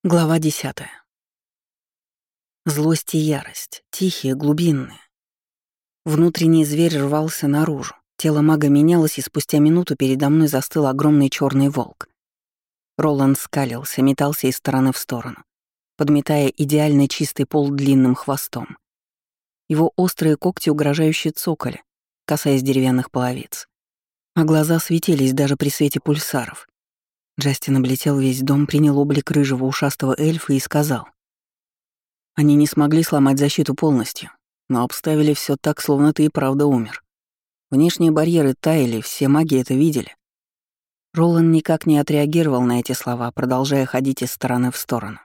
Глава 10. Злость и ярость, тихие, глубинные. Внутренний зверь рвался наружу. Тело мага менялось, и спустя минуту передо мной застыл огромный черный волк. Роланд скалился, метался из стороны в сторону, подметая идеально чистый пол длинным хвостом. Его острые когти угрожающе цокали, касаясь деревянных половиц. А глаза светились даже при свете пульсаров. Джастин облетел весь дом, принял облик рыжего ушастого эльфа и сказал: «Они не смогли сломать защиту полностью, но обставили все так, словно ты и правда умер. Внешние барьеры таяли, все маги это видели». Роланд никак не отреагировал на эти слова, продолжая ходить из стороны в сторону.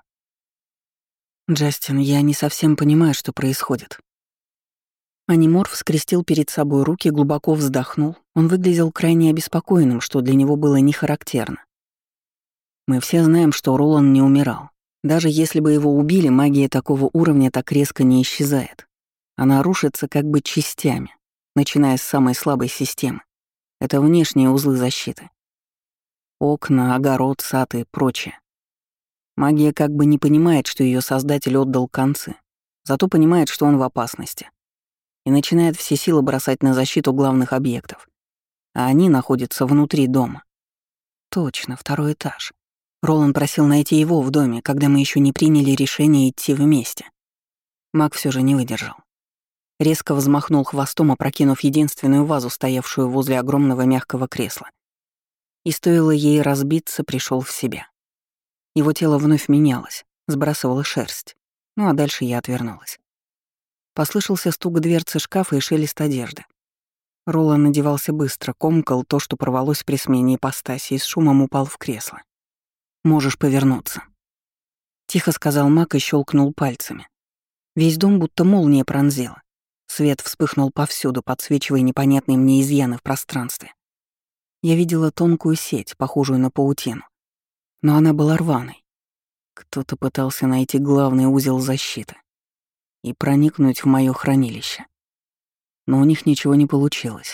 «Джастин, я не совсем понимаю, что происходит». Аниморф скрестил перед собой руки, глубоко вздохнул. Он выглядел крайне обеспокоенным, что для него было не характерно. Мы все знаем, что Роланд не умирал. Даже если бы его убили, магия такого уровня так резко не исчезает. Она рушится как бы частями, начиная с самой слабой системы. Это внешние узлы защиты. Окна, огород, сад и прочее. Магия как бы не понимает, что ее создатель отдал концы, зато понимает, что он в опасности. И начинает все силы бросать на защиту главных объектов. А они находятся внутри дома. Точно, второй этаж. Роланд просил найти его в доме, когда мы еще не приняли решение идти вместе. Маг все же не выдержал. Резко взмахнул хвостом, опрокинув единственную вазу, стоявшую возле огромного мягкого кресла. И стоило ей разбиться, пришел в себя. Его тело вновь менялось, сбрасывало шерсть. Ну а дальше я отвернулась. Послышался стук дверцы шкафа и шелест одежды. Роланд надевался быстро, комкал то, что порвалось при смене ипостаси, и с шумом упал в кресло. «Можешь повернуться», — тихо сказал маг и щелкнул пальцами. Весь дом будто молния пронзила. Свет вспыхнул повсюду, подсвечивая непонятные мне изъяны в пространстве. Я видела тонкую сеть, похожую на паутину. Но она была рваной. Кто-то пытался найти главный узел защиты и проникнуть в моё хранилище. Но у них ничего не получилось.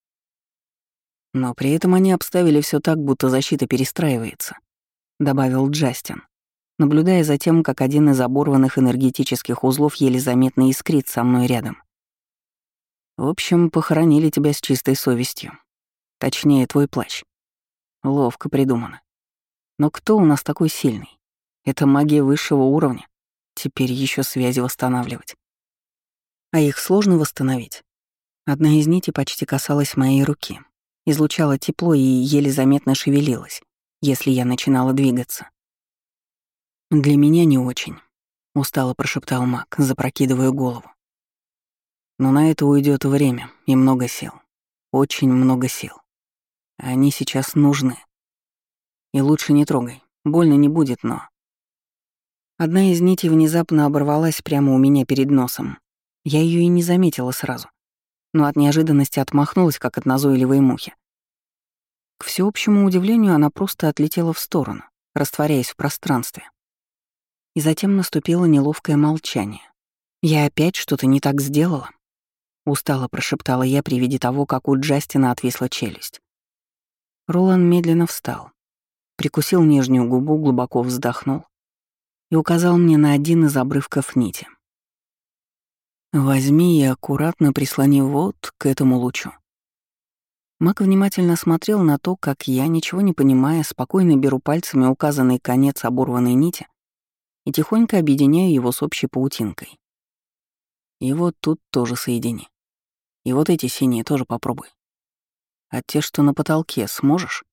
Но при этом они обставили всё так, будто защита перестраивается, добавил Джастин, наблюдая за тем, как один из оборванных энергетических узлов еле заметно искрит со мной рядом. В общем, похоронили тебя с чистой совестью. Точнее, твой плащ. Ловко придумано. Но кто у нас такой сильный? Это магия высшего уровня. Теперь еще связи восстанавливать. А их сложно восстановить. Одна из нитей почти касалась моей руки. Излучала тепло и еле заметно шевелилась, если я начинала двигаться. «Для меня не очень», — устало прошептал маг, запрокидывая голову. «Но на это уйдет время и много сил. Очень много сил. Они сейчас нужны. И лучше не трогай. Больно не будет, но...» Одна из нитей внезапно оборвалась прямо у меня перед носом. Я ее и не заметила сразу, но от неожиданности отмахнулась, как от назойливой мухи. К всеобщему удивлению, она просто отлетела в сторону, растворяясь в пространстве. И затем наступило неловкое молчание. «Я опять что-то не так сделала?» — устало прошептала я при виде того, как у Джастина отвисла челюсть. Роланд медленно встал, прикусил нижнюю губу, глубоко вздохнул и указал мне на один из обрывков нити. «Возьми и аккуратно прислони вот к этому лучу». Маг внимательно смотрел на то, как я, ничего не понимая, спокойно беру пальцами указанный конец оборванной нити и тихонько объединяю его с общей паутинкой. И вот тут тоже соедини. И вот эти синие тоже попробуй. А те, что на потолке, сможешь?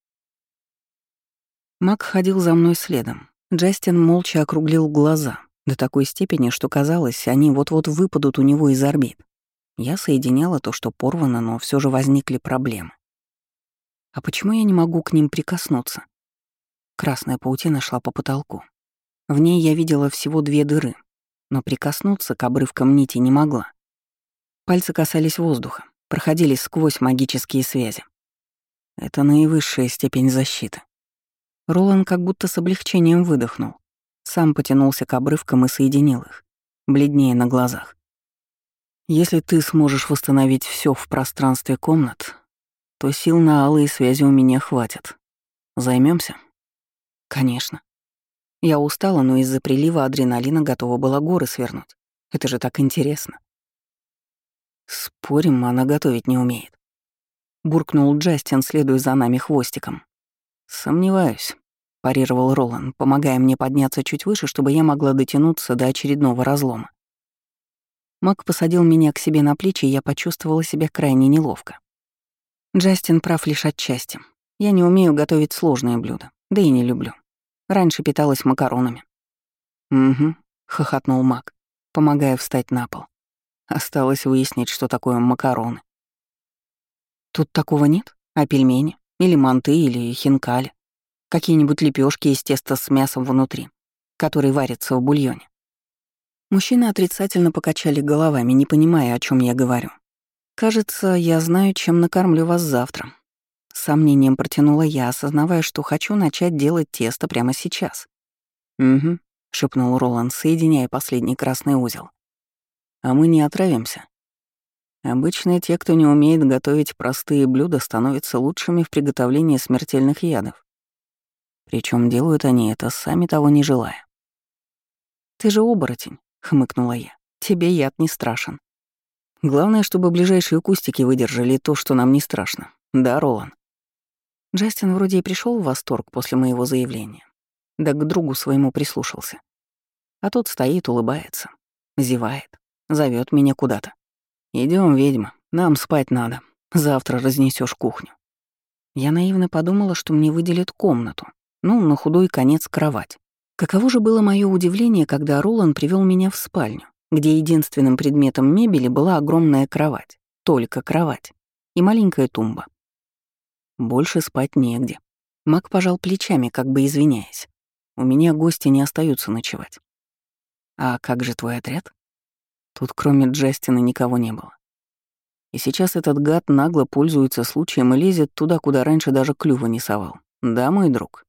Маг ходил за мной следом. Джастин молча округлил глаза до такой степени, что казалось, они вот-вот выпадут у него из орбит. Я соединяла то, что порвано, но все же возникли проблемы. А почему я не могу к ним прикоснуться? Красная паутина шла по потолку. В ней я видела всего 2 дыры, но прикоснуться к обрывкам нити не могла. Пальцы касались воздуха, проходили сквозь магические связи. Это наивысшая степень защиты. Роланд как будто с облегчением выдохнул. Сам потянулся к обрывкам и соединил их, бледнее на глазах. «Если ты сможешь восстановить все в пространстве комнат, то сил на алые связи у меня хватит. Займемся? «Конечно». Я устала, но из-за прилива адреналина готова была горы свернуть. Это же так интересно. Спорим, она готовить не умеет. Буркнул Джастин, следуя за нами хвостиком. Сомневаюсь, парировал Ролан, помогая мне подняться чуть выше, чтобы я могла дотянуться до очередного разлома. Мак посадил меня к себе на плечи, и я почувствовала себя крайне неловко. Джастин прав лишь отчасти. Я не умею готовить сложные блюда, да и не люблю. Раньше питалась макаронами. «Угу», — хохотнул Мак, помогая встать на пол. Осталось выяснить, что такое макароны. Тут такого нет? А пельмени? Или манты, или хинкали? Какие-нибудь лепешки из теста с мясом внутри, которые варятся в бульоне? Мужчины отрицательно покачали головами, не понимая, о чем я говорю. «Кажется, я знаю, чем накормлю вас завтра». С сомнением протянула я, осознавая, что хочу начать делать тесто прямо сейчас. «Угу», — шепнул Роланд, соединяя последний красный узел. «А мы не отравимся. Обычно те, кто не умеет готовить простые блюда, становятся лучшими в приготовлении смертельных ядов. Причем делают они это, сами того не желая». «Ты же оборотень», — хмыкнула я. «Тебе яд не страшен». «Главное, чтобы ближайшие кустики выдержали то, что нам не страшно. Да, Ролан?» Джастин вроде и пришел в восторг после моего заявления. Да к другу своему прислушался. А тот стоит, улыбается, зевает, зовет меня куда-то. Идем, ведьма, нам спать надо. Завтра разнесешь кухню». Я наивно подумала, что мне выделят комнату. Ну, на худой конец кровать. Каково же было мое удивление, когда Ролан привел меня в спальню, где единственным предметом мебели была огромная кровать. Только кровать. И маленькая тумба. Больше спать негде. Мак пожал плечами, как бы извиняясь. У меня гости не остаются ночевать. А как же твой отряд? Тут кроме Джастина никого не было. И сейчас этот гад нагло пользуется случаем и лезет туда, куда раньше даже клюва не совал. Да, мой друг?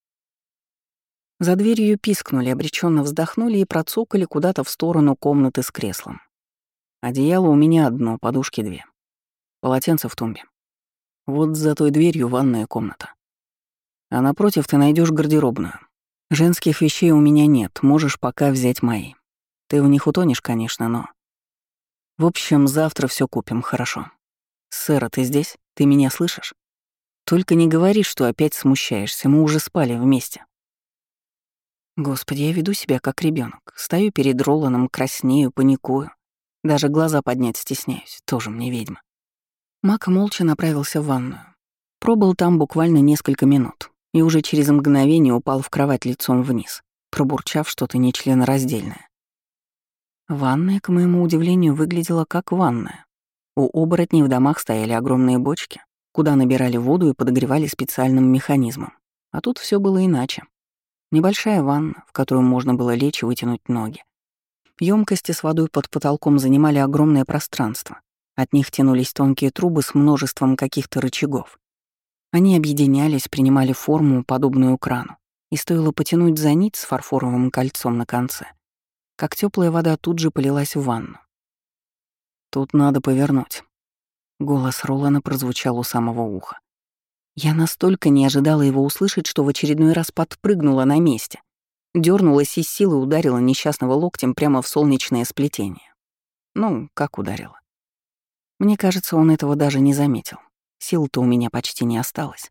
За дверью пискнули, обреченно вздохнули и процокали куда-то в сторону комнаты с креслом. Одеяло у меня одно, подушки две. Полотенце в тумбе. Вот за той дверью ванная комната. А напротив ты найдешь гардеробную. Женских вещей у меня нет, можешь пока взять мои. Ты в них утонешь, конечно, но... В общем, завтра все купим, хорошо. Сэра, ты здесь? Ты меня слышишь? Только не говори, что опять смущаешься, мы уже спали вместе. Господи, я веду себя как ребенок. Стою перед Роланом, краснею, паникую. Даже глаза поднять стесняюсь, тоже мне ведьма. Мак молча направился в ванную. Пробыл там буквально несколько минут и уже через мгновение упал в кровать лицом вниз, пробурчав что-то нечленораздельное. Ванная, к моему удивлению, выглядела как ванная. У оборотней в домах стояли огромные бочки, куда набирали воду и подогревали специальным механизмом. А тут все было иначе. Небольшая ванна, в которую можно было лечь и вытянуть ноги. Ёмкости с водой под потолком занимали огромное пространство. От них тянулись тонкие трубы с множеством каких-то рычагов. Они объединялись, принимали форму, подобную крану, и стоило потянуть за нить с фарфоровым кольцом на конце, как теплая вода тут же полилась в ванну. «Тут надо повернуть». Голос Ролана прозвучал у самого уха. Я настолько не ожидала его услышать, что в очередной раз подпрыгнула на месте, дернулась и с силой ударила несчастного локтем прямо в солнечное сплетение. Ну, как ударила. Мне кажется, он этого даже не заметил. Сил-то у меня почти не осталось.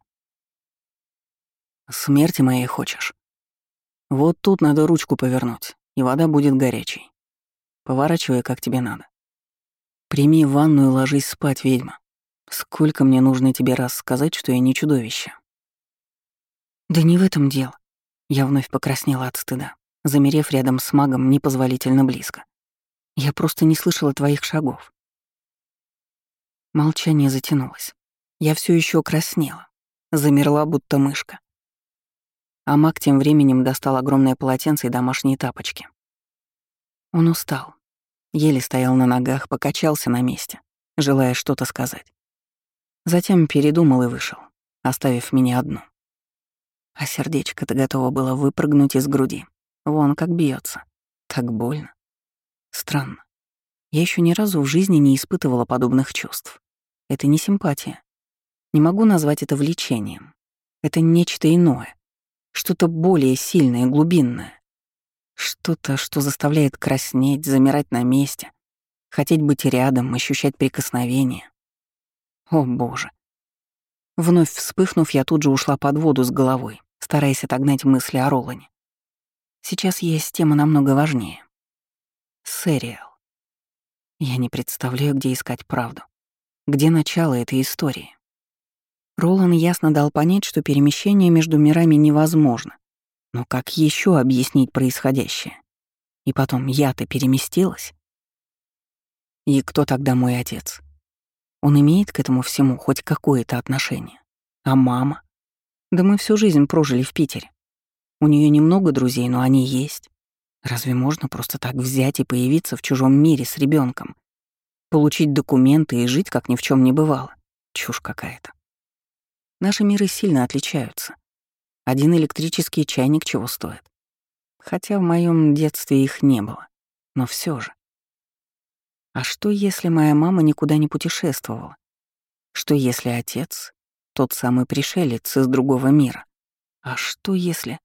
«Смерти моей хочешь? Вот тут надо ручку повернуть, и вода будет горячей. Поворачивай, как тебе надо. Прими ванну и ложись спать, ведьма. Сколько мне нужно тебе раз сказать, что я не чудовище?» «Да не в этом дело». Я вновь покраснела от стыда, замерев рядом с магом непозволительно близко. «Я просто не слышала твоих шагов». Молчание затянулось. Я все еще краснела, замерла, будто мышка. А маг тем временем достал огромное полотенце и домашние тапочки. Он устал, еле стоял на ногах, покачался на месте, желая что-то сказать. Затем передумал и вышел, оставив меня одну. А сердечко-то готово было выпрыгнуть из груди. Вон как бьется, так больно. Странно. Я еще ни разу в жизни не испытывала подобных чувств. Это не симпатия. Не могу назвать это влечением. Это нечто иное. Что-то более сильное, глубинное. Что-то, что заставляет краснеть, замирать на месте, хотеть быть рядом, ощущать прикосновение. О, Боже. Вновь вспыхнув, я тут же ушла под воду с головой, стараясь отогнать мысли о Ролане. Сейчас есть тема намного важнее. Сериал. Я не представляю, где искать правду. Где начало этой истории? Ролан ясно дал понять, что перемещение между мирами невозможно. Но как еще объяснить происходящее? И потом, я-то переместилась? И кто тогда мой отец? Он имеет к этому всему хоть какое-то отношение? А мама? Да мы всю жизнь прожили в Питере. У нее немного друзей, но они есть. Разве можно просто так взять и появиться в чужом мире с ребенком, получить документы и жить, как ни в чем не бывало? Чушь какая-то. Наши миры сильно отличаются. Один электрический чайник чего стоит. Хотя в моем детстве их не было. Но все же. А что, если моя мама никуда не путешествовала? Что, если отец — тот самый пришелец из другого мира? А что, если...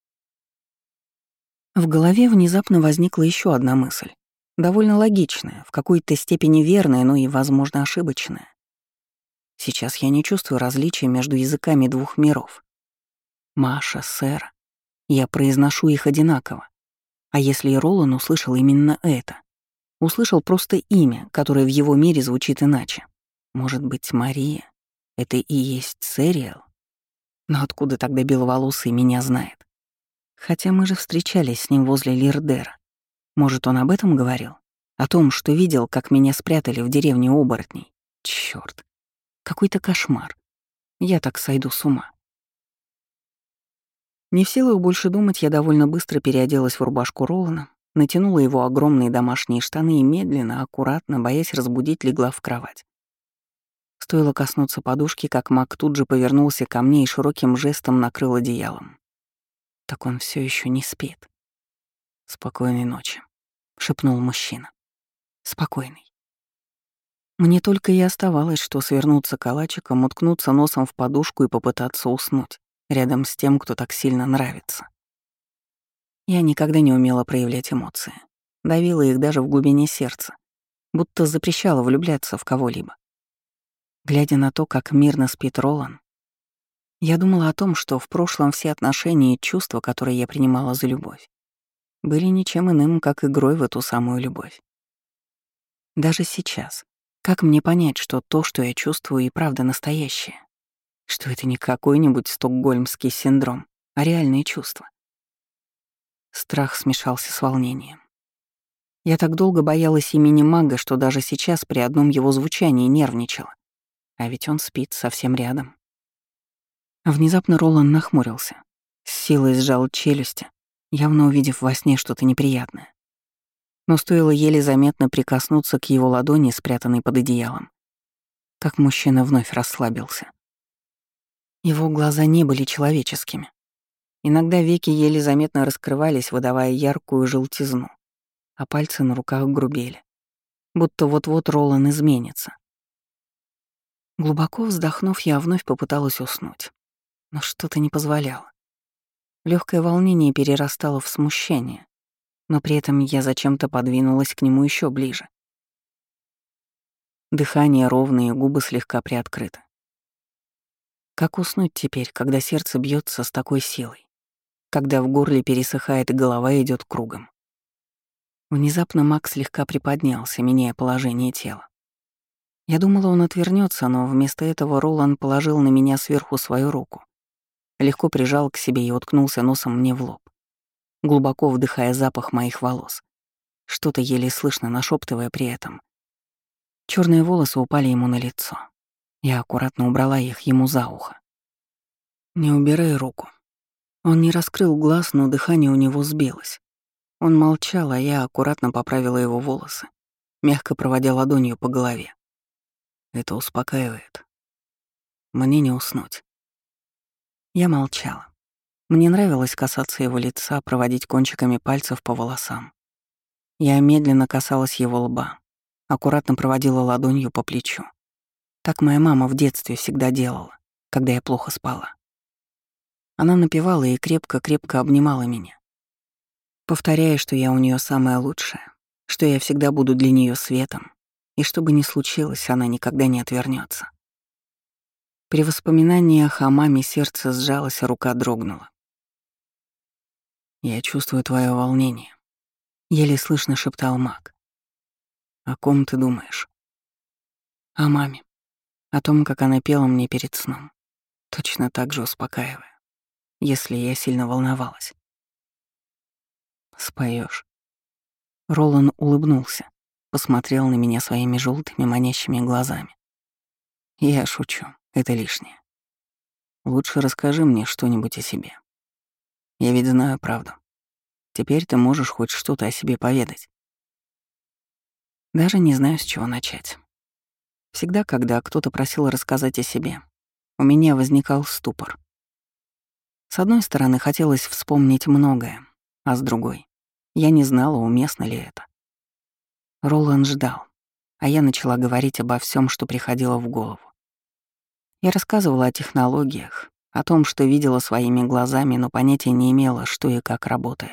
В голове внезапно возникла еще одна мысль. Довольно логичная, в какой-то степени верная, но и, возможно, ошибочная. Сейчас я не чувствую различия между языками двух миров. Маша, Сэра. Я произношу их одинаково. А если и Ролан услышал именно это? Услышал просто имя, которое в его мире звучит иначе. Может быть, Мария? Это и есть Сэриэл? Но откуда тогда беловолосый меня знает? Хотя мы же встречались с ним возле Лирдера. Может, он об этом говорил? О том, что видел, как меня спрятали в деревне оборотней? Чёрт, какой-то кошмар. Я так сойду с ума. Не в силах больше думать, я довольно быстро переоделась в рубашку Ролана, натянула его огромные домашние штаны и медленно, аккуратно, боясь разбудить, легла в кровать. Стоило коснуться подушки, как Мак тут же повернулся ко мне и широким жестом накрыл одеялом. Так он все еще не спит. «Спокойной ночи», — шепнул мужчина. «Спокойной». Мне только и оставалось, что свернуться калачиком, уткнуться носом в подушку и попытаться уснуть рядом с тем, кто так сильно нравится. Я никогда не умела проявлять эмоции. Давила их даже в глубине сердца, будто запрещала влюбляться в кого-либо. Глядя на то, как мирно спит Ролан, я думала о том, что в прошлом все отношения и чувства, которые я принимала за любовь, были ничем иным, как игрой в эту самую любовь. Даже сейчас, как мне понять, что то, что я чувствую, и правда настоящее? Что это не какой-нибудь стокгольмский синдром, а реальные чувства? Страх смешался с волнением. Я так долго боялась имени мага, что даже сейчас при одном его звучании нервничала. А ведь он спит совсем рядом. Внезапно Ролан нахмурился, с силой сжал челюсти, явно увидев во сне что-то неприятное. Но стоило еле заметно прикоснуться к его ладони, спрятанной под одеялом, как мужчина вновь расслабился. Его глаза не были человеческими. Иногда веки еле заметно раскрывались, выдавая яркую желтизну, а пальцы на руках грубели, будто вот-вот Ролан изменится. Глубоко вздохнув, я вновь попыталась уснуть, но что-то не позволяло. Легкое волнение перерастало в смущение, но при этом я зачем-то подвинулась к нему еще ближе. Дыхание ровное, губы слегка приоткрыты. Как уснуть теперь, когда сердце бьется с такой силой, когда в горле пересыхает и голова идет кругом? Внезапно Макс слегка приподнялся, меняя положение тела. Я думала, он отвернется, но вместо этого Ролан положил на меня сверху свою руку, легко прижал к себе и уткнулся носом мне в лоб, глубоко вдыхая запах моих волос, что-то еле слышно нашептывая при этом. Черные волосы упали ему на лицо. Я аккуратно убрала их ему за ухо. «Не убирай руку». Он не раскрыл глаз, но дыхание у него сбилось. Он молчал, а я аккуратно поправила его волосы, мягко проводя ладонью по голове. Это успокаивает. Мне не уснуть. Я молчала. Мне нравилось касаться его лица, проводить кончиками пальцев по волосам. Я медленно касалась его лба, аккуратно проводила ладонью по плечу. Так моя мама в детстве всегда делала, когда я плохо спала. Она напевала и крепко-крепко обнимала меня, повторяя, что я у нее самая лучшая, что я всегда буду для нее светом, и что бы ни случилось, она никогда не отвернется. При воспоминаниях о маме сердце сжалось, а рука дрогнула. «Я чувствую твое волнение», — еле слышно шептал Мак. «О ком ты думаешь?» «О маме. О том, как она пела мне перед сном. Точно так же успокаивая, если я сильно волновалась». «Споёшь». Ролан улыбнулся, посмотрел на меня своими желтыми манящими глазами. «Я шучу, это лишнее. Лучше расскажи мне что-нибудь о себе. Я ведь знаю правду. Теперь ты можешь хоть что-то о себе поведать». Даже не знаю, с чего начать. Всегда, когда кто-то просил рассказать о себе, у меня возникал ступор. С одной стороны, хотелось вспомнить многое, а с другой — я не знала, уместно ли это. Ролан ждал, а я начала говорить обо всем, что приходило в голову. Я рассказывала о технологиях, о том, что видела своими глазами, но понятия не имела, что и как работает.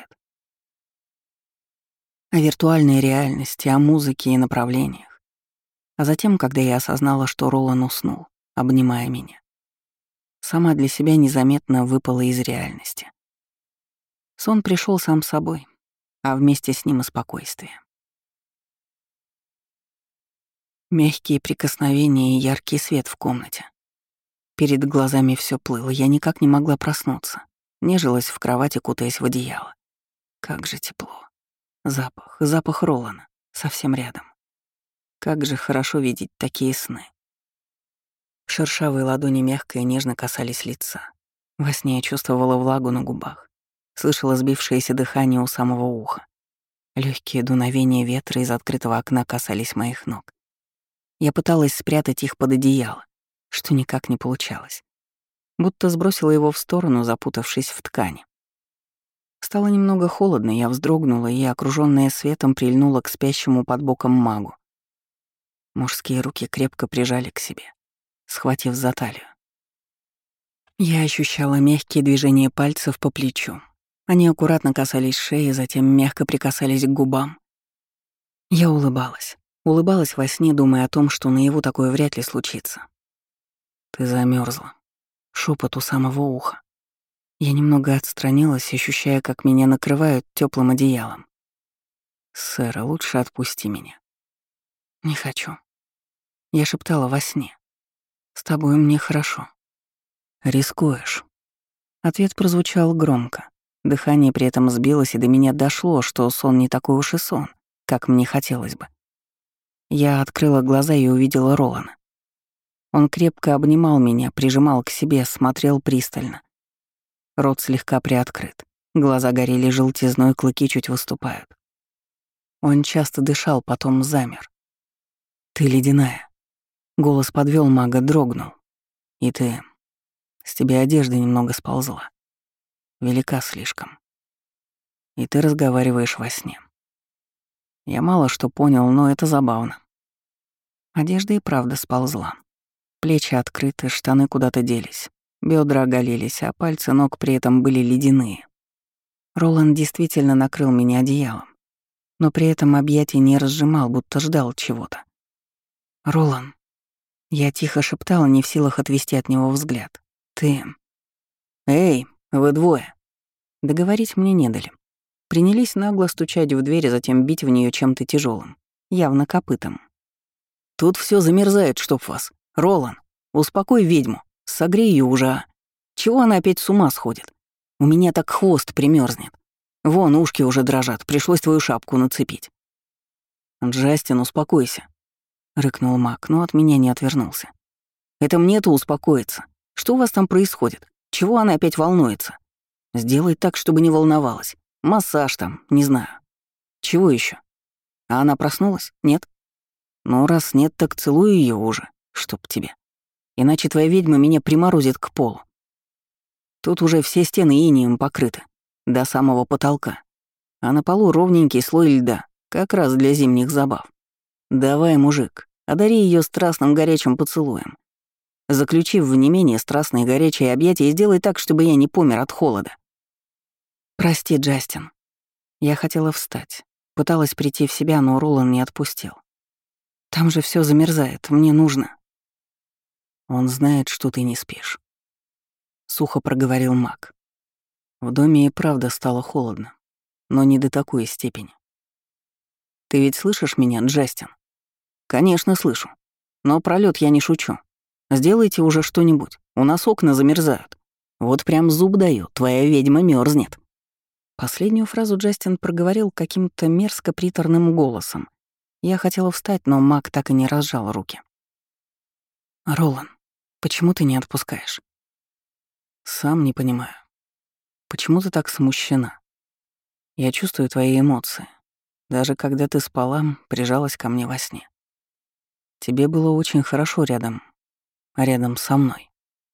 О виртуальной реальности, о музыке и направлениях. А затем, когда я осознала, что Ролан уснул, обнимая меня, сама для себя незаметно выпала из реальности. Сон пришел сам собой, а вместе с ним и спокойствие. Мягкие прикосновения и яркий свет в комнате. Перед глазами все плыло, я никак не могла проснуться. Нежилась в кровати, кутаясь в одеяло. Как же тепло. Запах Ролана, совсем рядом. Как же хорошо видеть такие сны. Шершавые ладони мягко и нежно касались лица. Во сне я чувствовала влагу на губах, слышала сбившееся дыхание у самого уха. Легкие дуновения ветра из открытого окна касались моих ног. Я пыталась спрятать их под одеяло, что никак не получалось. Будто сбросила его в сторону, запутавшись в ткани. Стало немного холодно, я вздрогнула и, окружённая светом, прильнула к спящему под боком магу. Мужские руки крепко прижали к себе, схватив за талию. Я ощущала мягкие движения пальцев по плечу. Они аккуратно касались шеи, затем мягко прикасались к губам. Я улыбалась. Улыбалась во сне, думая о том, что наяву такое вряд ли случится. «Ты замерзла. Шепот у самого уха. Я немного отстранилась, ощущая, как меня накрывают теплым одеялом. «Сэр, лучше отпусти меня». «Не хочу». Я шептала во сне. «С тобой мне хорошо». «Рискуешь». Ответ прозвучал громко. Дыхание при этом сбилось, и до меня дошло, что сон не такой уж и сон, как мне хотелось бы. Я открыла глаза и увидела Ролана. Он крепко обнимал меня, прижимал к себе, смотрел пристально. Рот слегка приоткрыт, глаза горели желтизной, клыки чуть выступают. Он часто дышал, потом замер. «Ты ледяная». Голос подвел мага, дрогнул. «И ты... С тебя одежда немного сползла. Велика слишком. И ты разговариваешь во сне». Я мало что понял, но это забавно. Одежда и правда сползла. Плечи открыты, штаны куда-то делись. Бедра оголились, а пальцы ног при этом были ледяные. Роланд действительно накрыл меня одеялом, но при этом объятия не разжимал, будто ждал чего-то. «Ролан», — я тихо шептала, не в силах отвести от него взгляд. «Ты...» «Эй, вы двое!» Договорить мне не дали. Принялись нагло стучать в дверь, а затем бить в нее чем-то тяжелым, явно копытом. «Тут все замерзает, чтоб вас. Ролан, успокой ведьму. Согрей ее уже, а? Чего она опять с ума сходит? У меня так хвост примерзнет. Вон, ушки уже дрожат, пришлось твою шапку нацепить». «Джастин, успокойся», — рыкнул Мак, но от меня не отвернулся. «Это мне-то успокоиться. Что у вас там происходит? Чего она опять волнуется? Сделай так, чтобы не волновалась. Массаж там, не знаю. Чего еще? А она проснулась? Нет? Ну, раз нет, так целуй ее уже, чтоб тебе. Иначе твоя ведьма меня приморозит к полу. Тут уже все стены инеем покрыты, до самого потолка. А на полу ровненький слой льда, как раз для зимних забав. Давай, мужик, одари ее страстным горячим поцелуем. Заключи в не менее страстные горячие объятия и сделай так, чтобы я не помер от холода». «Прости, Джастин». Я хотела встать. Пыталась прийти в себя, но Ролан не отпустил. «Там же все замерзает, мне нужно». «Он знает, что ты не спишь», — сухо проговорил Мак. «В доме и правда стало холодно, но не до такой степени. Ты ведь слышишь меня, Джастин?» «Конечно, слышу. Но про лёд я не шучу. Сделайте уже что-нибудь. У нас окна замерзают. Вот прям зуб даю, твоя ведьма мёрзнет». Последнюю фразу Джастин проговорил каким-то мерзко-приторным голосом. Я хотела встать, но Мак так и не разжал руки. «Ролан, почему ты не отпускаешь?» «Сам не понимаю. Почему ты так смущена? Я чувствую твои эмоции. Даже когда ты спала, прижалась ко мне во сне. Тебе было очень хорошо рядом со мной.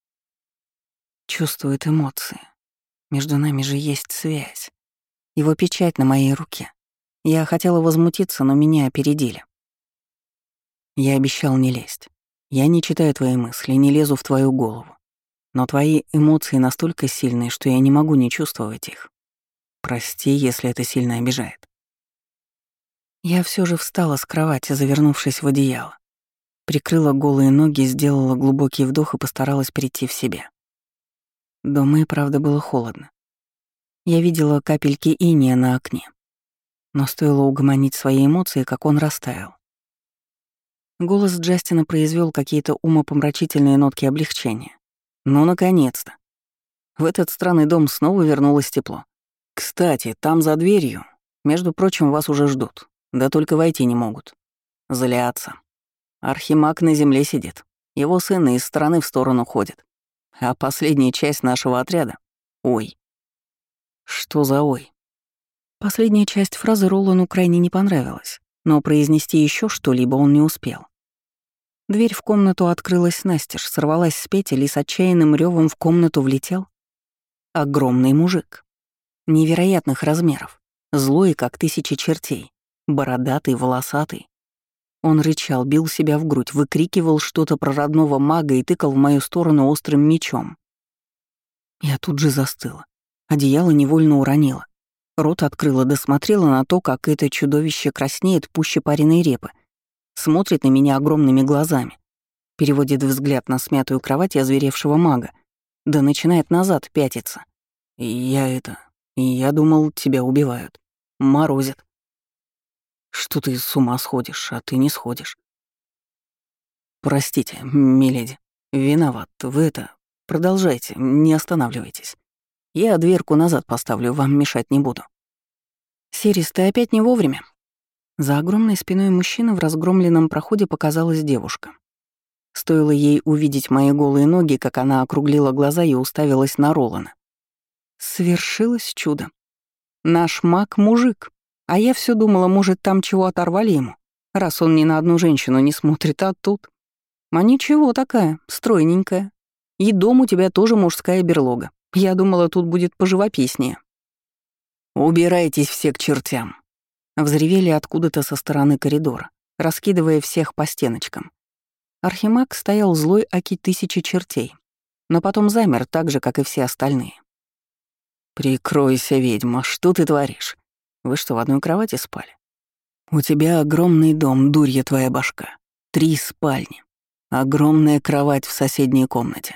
Чувствует эмоции. Между нами же есть связь. Его печать на моей руке. Я хотела возмутиться, но меня опередили. Я обещал не лезть. Я не читаю твои мысли, не лезу в твою голову. Но твои эмоции настолько сильные, что я не могу не чувствовать их. Прости, если это сильно обижает. Я все же встала с кровати, завернувшись в одеяло. Прикрыла голые ноги, сделала глубокий вдох и постаралась прийти в себя. Дома и правда было холодно. Я видела капельки инея на окне. Но стоило угомонить свои эмоции, как он растаял. Голос Джастина произвел какие-то умопомрачительные нотки облегчения. Ну, наконец-то. В этот странный дом снова вернулось тепло. Кстати, там за дверью, между прочим, вас уже ждут. Да только войти не могут. Злятся. Архимаг на земле сидит. Его сын из стороны в сторону ходит. А последняя часть нашего отряда — ой. Что за ой? Последняя часть фразы Ролану крайне не понравилась, но произнести еще что-либо он не успел. Дверь в комнату открылась настежь, сорвалась с петель и с отчаянным ревом в комнату влетел огромный мужик. Невероятных размеров, злой, как тысячи чертей, бородатый, волосатый. Он рычал, бил себя в грудь, выкрикивал что-то про родного мага и тыкал в мою сторону острым мечом. Я тут же застыла. Одеяло невольно уронила. Рот открыла, досмотрела на то, как это чудовище краснеет пуще пареной репы. Смотрит на меня огромными глазами. Переводит взгляд на смятую кровать и озверевшего мага. Да начинает назад пятиться. Я думал, тебя убивают. Морозят. Что ты с ума сходишь, а ты не сходишь. Простите, миледи. Виноват. Вы продолжайте, не останавливайтесь. Я дверку назад поставлю, вам мешать не буду. Сирис, ты опять не вовремя. За огромной спиной мужчины в разгромленном проходе показалась девушка. Стоило ей увидеть мои голые ноги, как она округлила глаза и уставилась на Ролана. Свершилось чудо. Наш маг — мужик. А я все думала, может, там чего оторвали ему, раз он ни на одну женщину не смотрит, а тут... А ничего такая, стройненькая. И дом у тебя тоже мужская берлога. Я думала, тут будет поживописнее. «Убирайтесь все к чертям!» Взревели откуда-то со стороны коридора, раскидывая всех по стеночкам. Архимаг стоял злой аки тысячи чертей, но потом замер так же, как и все остальные. «Прикройся, ведьма, что ты творишь? Вы что, в одной кровати спали? У тебя огромный дом, дурья твоя башка. 3 спальни. Огромная кровать в соседней комнате.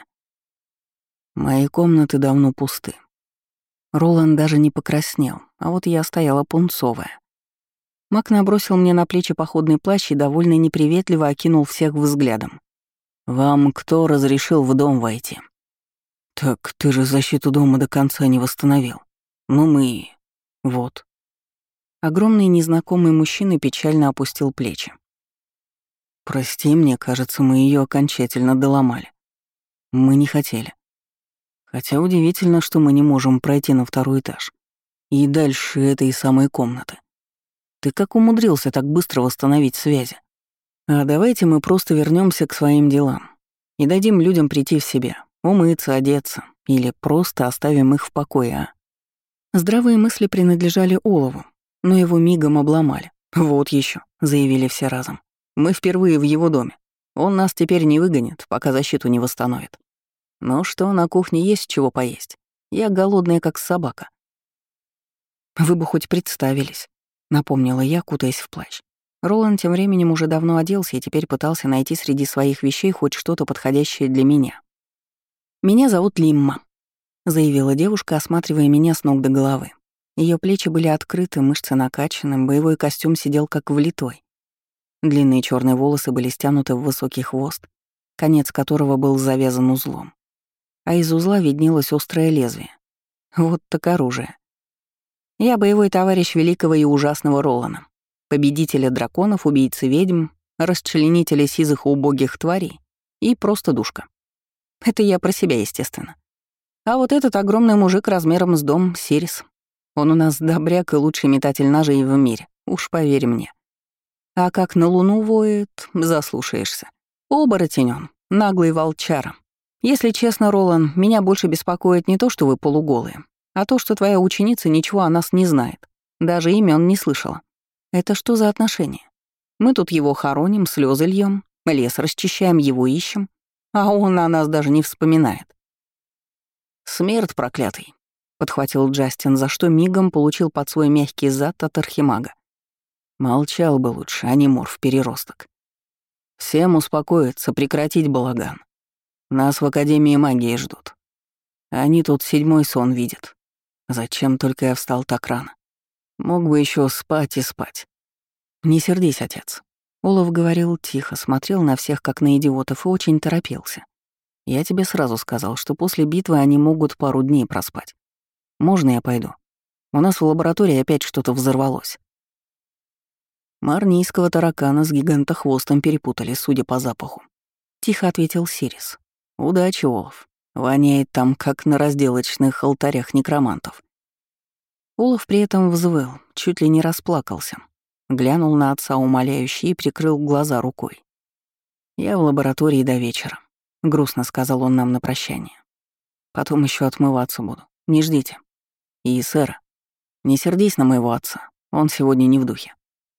Мои комнаты давно пусты. Ролан даже не покраснел, а вот я стояла пунцовая. Мак набросил мне на плечи походный плащ и довольно неприветливо окинул всех взглядом. «Вам кто разрешил в дом войти?» «Так ты же защиту дома до конца не восстановил. Ну мы... вот». Огромный незнакомый мужчина печально опустил плечи. «Прости, мне кажется, мы ее окончательно доломали. Мы не хотели. Хотя удивительно, что мы не можем пройти на 2-й этаж. И дальше этой самой комнаты. Ты как умудрился так быстро восстановить связи? А давайте мы просто вернемся к своим делам и дадим людям прийти в себя, умыться, одеться, или просто оставим их в покое, а?» Здравые мысли принадлежали Олову, но его мигом обломали. «Вот еще, заявили все разом. «Мы впервые в его доме. Он нас теперь не выгонит, пока защиту не восстановит. Ну что, на кухне есть чего поесть? Я голодная, как собака». «Вы бы хоть представились», — напомнила я, кутаясь в плащ. Роланд тем временем уже давно оделся и теперь пытался найти среди своих вещей хоть что-то подходящее для меня. «Меня зовут Лимма», — заявила девушка, осматривая меня с ног до головы. Ее плечи были открыты, мышцы накачаны, боевой костюм сидел как влитой. Длинные черные волосы были стянуты в высокий хвост, конец которого был завязан узлом. А из узла виднелось острое лезвие. Вот так оружие. Я боевой товарищ великого и ужасного Ролана, победителя драконов, убийцы ведьм, расчленителя сизых и убогих тварей и просто душка. Это я про себя, естественно. А вот этот огромный мужик размером с дом — Сирис. Он у нас добряк и лучший метатель ножей в мире, уж поверь мне. А как на луну воет, заслушаешься. Оборотень он, наглый волчара. Если честно, Ролан, меня больше беспокоит не то, что вы полуголые, а то, что твоя ученица ничего о нас не знает. Даже имён не слышала. Это что за отношения? Мы тут его хороним, слезы льем, лес расчищаем, его ищем, а он о нас даже не вспоминает. «Смерть проклятый», — подхватил Джастин, за что мигом получил под свой мягкий зад от архимага. Молчал бы лучше, а не морф-переросток. Всем успокоиться, прекратить балаган. Нас в Академии магии ждут. Они тут 7-й сон видят. Зачем только я встал так рано? Мог бы еще спать и спать. Не сердись, отец. Олаф говорил тихо, смотрел на всех как на идиотов и очень торопился. Я тебе сразу сказал, что после битвы они могут пару дней проспать. Можно я пойду? У нас в лаборатории опять что-то взорвалось. Марнийского таракана с гигантохвостом перепутали, судя по запаху. Тихо ответил Сирис. Удачи, Олаф. Воняет там, как на разделочных алтарях некромантов. Олаф при этом взвыл, чуть ли не расплакался. Глянул на отца умоляюще и прикрыл глаза рукой. «Я в лаборатории до вечера», — грустно сказал он нам на прощание. «Потом еще отмываться буду. Не ждите. И, сэр, не сердись на моего отца. Он сегодня не в духе».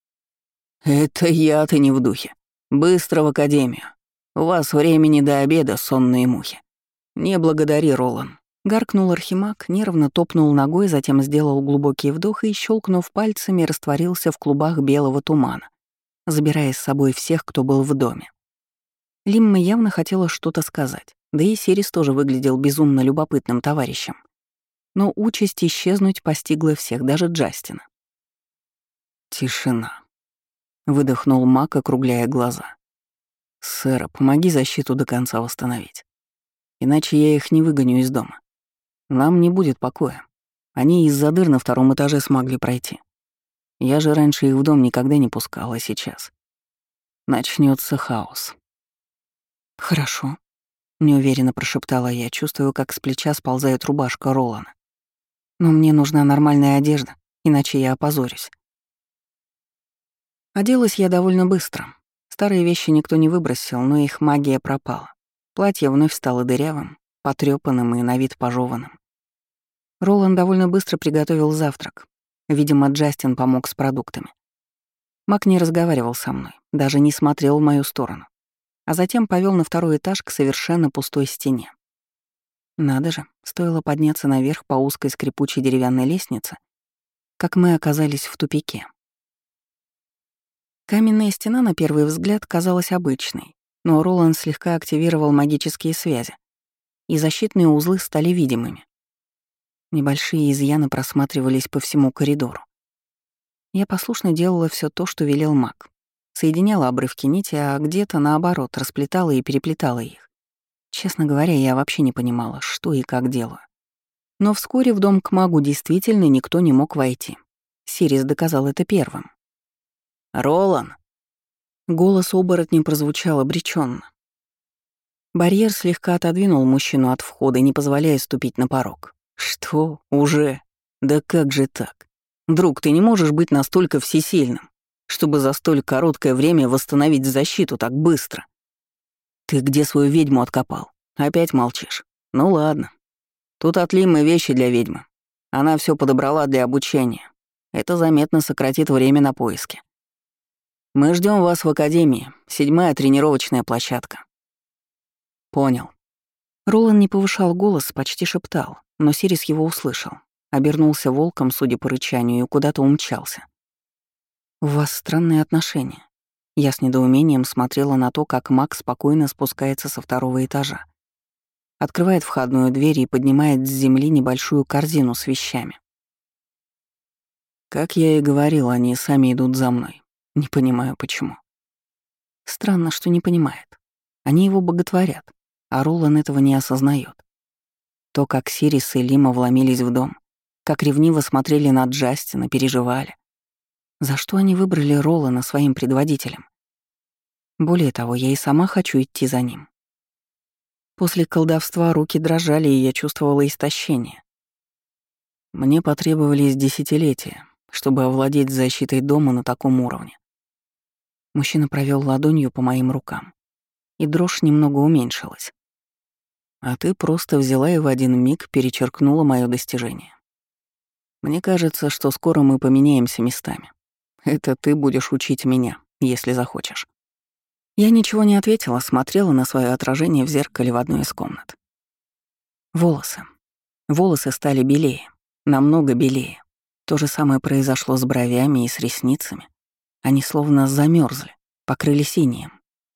«Это я-то не в духе. Быстро в академию. У вас времени до обеда, сонные мухи. Не благодари, Ролан». Гаркнул архимаг, нервно топнул ногой, затем сделал глубокий вдох и, щелкнув пальцами, растворился в клубах белого тумана, забирая с собой всех, кто был в доме. Лимма явно хотела что-то сказать, да и Сирис тоже выглядел безумно любопытным товарищем. Но участь исчезнуть постигла всех, даже Джастина. «Тишина», — выдохнул маг, округляя глаза. «Сэра, помоги защиту до конца восстановить. Иначе я их не выгоню из дома. Нам не будет покоя. Они из-за дыр на 2-м этаже смогли пройти. Я же раньше их в дом никогда не пускал, а сейчас. Начнется хаос». «Хорошо», — неуверенно прошептала я, чувствую, как с плеча сползает рубашка Ролана. «Но мне нужна нормальная одежда, иначе я опозорюсь». Оделась я довольно быстро. Старые вещи никто не выбросил, но их магия пропала. Платье вновь стало дырявым, потрёпанным и на вид пожёванным. Ролан довольно быстро приготовил завтрак. Видимо, Джастин помог с продуктами. Мак не разговаривал со мной, даже не смотрел в мою сторону. А затем повёл на 2-й этаж к совершенно пустой стене. Надо же, стоило подняться наверх по узкой скрипучей деревянной лестнице, как мы оказались в тупике. Каменная стена на первый взгляд казалась обычной, но Роланд слегка активировал магические связи, и защитные узлы стали видимыми. Небольшие изъяны просматривались по всему коридору. Я послушно делала все то, что велел маг. Соединяла обрывки нити, а где-то, наоборот, расплетала и переплетала их. Честно говоря, я вообще не понимала, что и как делаю. Но вскоре в дом к магу действительно никто не мог войти. Сирис доказал это первым. «Ролан!» Голос оборотня прозвучал обреченно. Барьер слегка отодвинул мужчину от входа, не позволяя ступить на порог. «Что? Уже? Да как же так? Друг, ты не можешь быть настолько всесильным, чтобы за столь короткое время восстановить защиту так быстро. Ты где свою ведьму откопал? Опять молчишь? Ну ладно. Тут от Лиммы вещи для ведьмы. Она все подобрала для обучения. Это заметно сократит время на поиски. Мы ждем вас в академии. 7-я тренировочная площадка». «Понял». Ролан не повышал голос, почти шептал, но Сирис его услышал. Обернулся волком, судя по рычанию, и куда-то умчался. «У вас странные отношения». Я с недоумением смотрела на то, как Мак спокойно спускается со 2-го этажа. Открывает входную дверь и поднимает с земли небольшую корзину с вещами. Как я и говорил, они сами идут за мной. Не понимаю, почему. Странно, что не понимает. Они его боготворят, а Ролан этого не осознает. То, как Сирис и Лима вломились в дом, как ревниво смотрели на Джастина, переживали. За что они выбрали Ролана своим предводителем? Более того, я и сама хочу идти за ним. После колдовства руки дрожали, и я чувствовала истощение. Мне потребовались десятилетия, чтобы овладеть защитой дома на таком уровне. Мужчина провел ладонью по моим рукам, и дрожь немного уменьшилась. А ты просто взяла и в один миг перечеркнула моё достижение. Мне кажется, что скоро мы поменяемся местами. Это ты будешь учить меня, если захочешь. Я ничего не ответила, смотрела на свое отражение в зеркале в одной из комнат. Волосы. Волосы стали белее, намного белее. То же самое произошло с бровями и с ресницами. Они словно замерзли, покрылись инеем.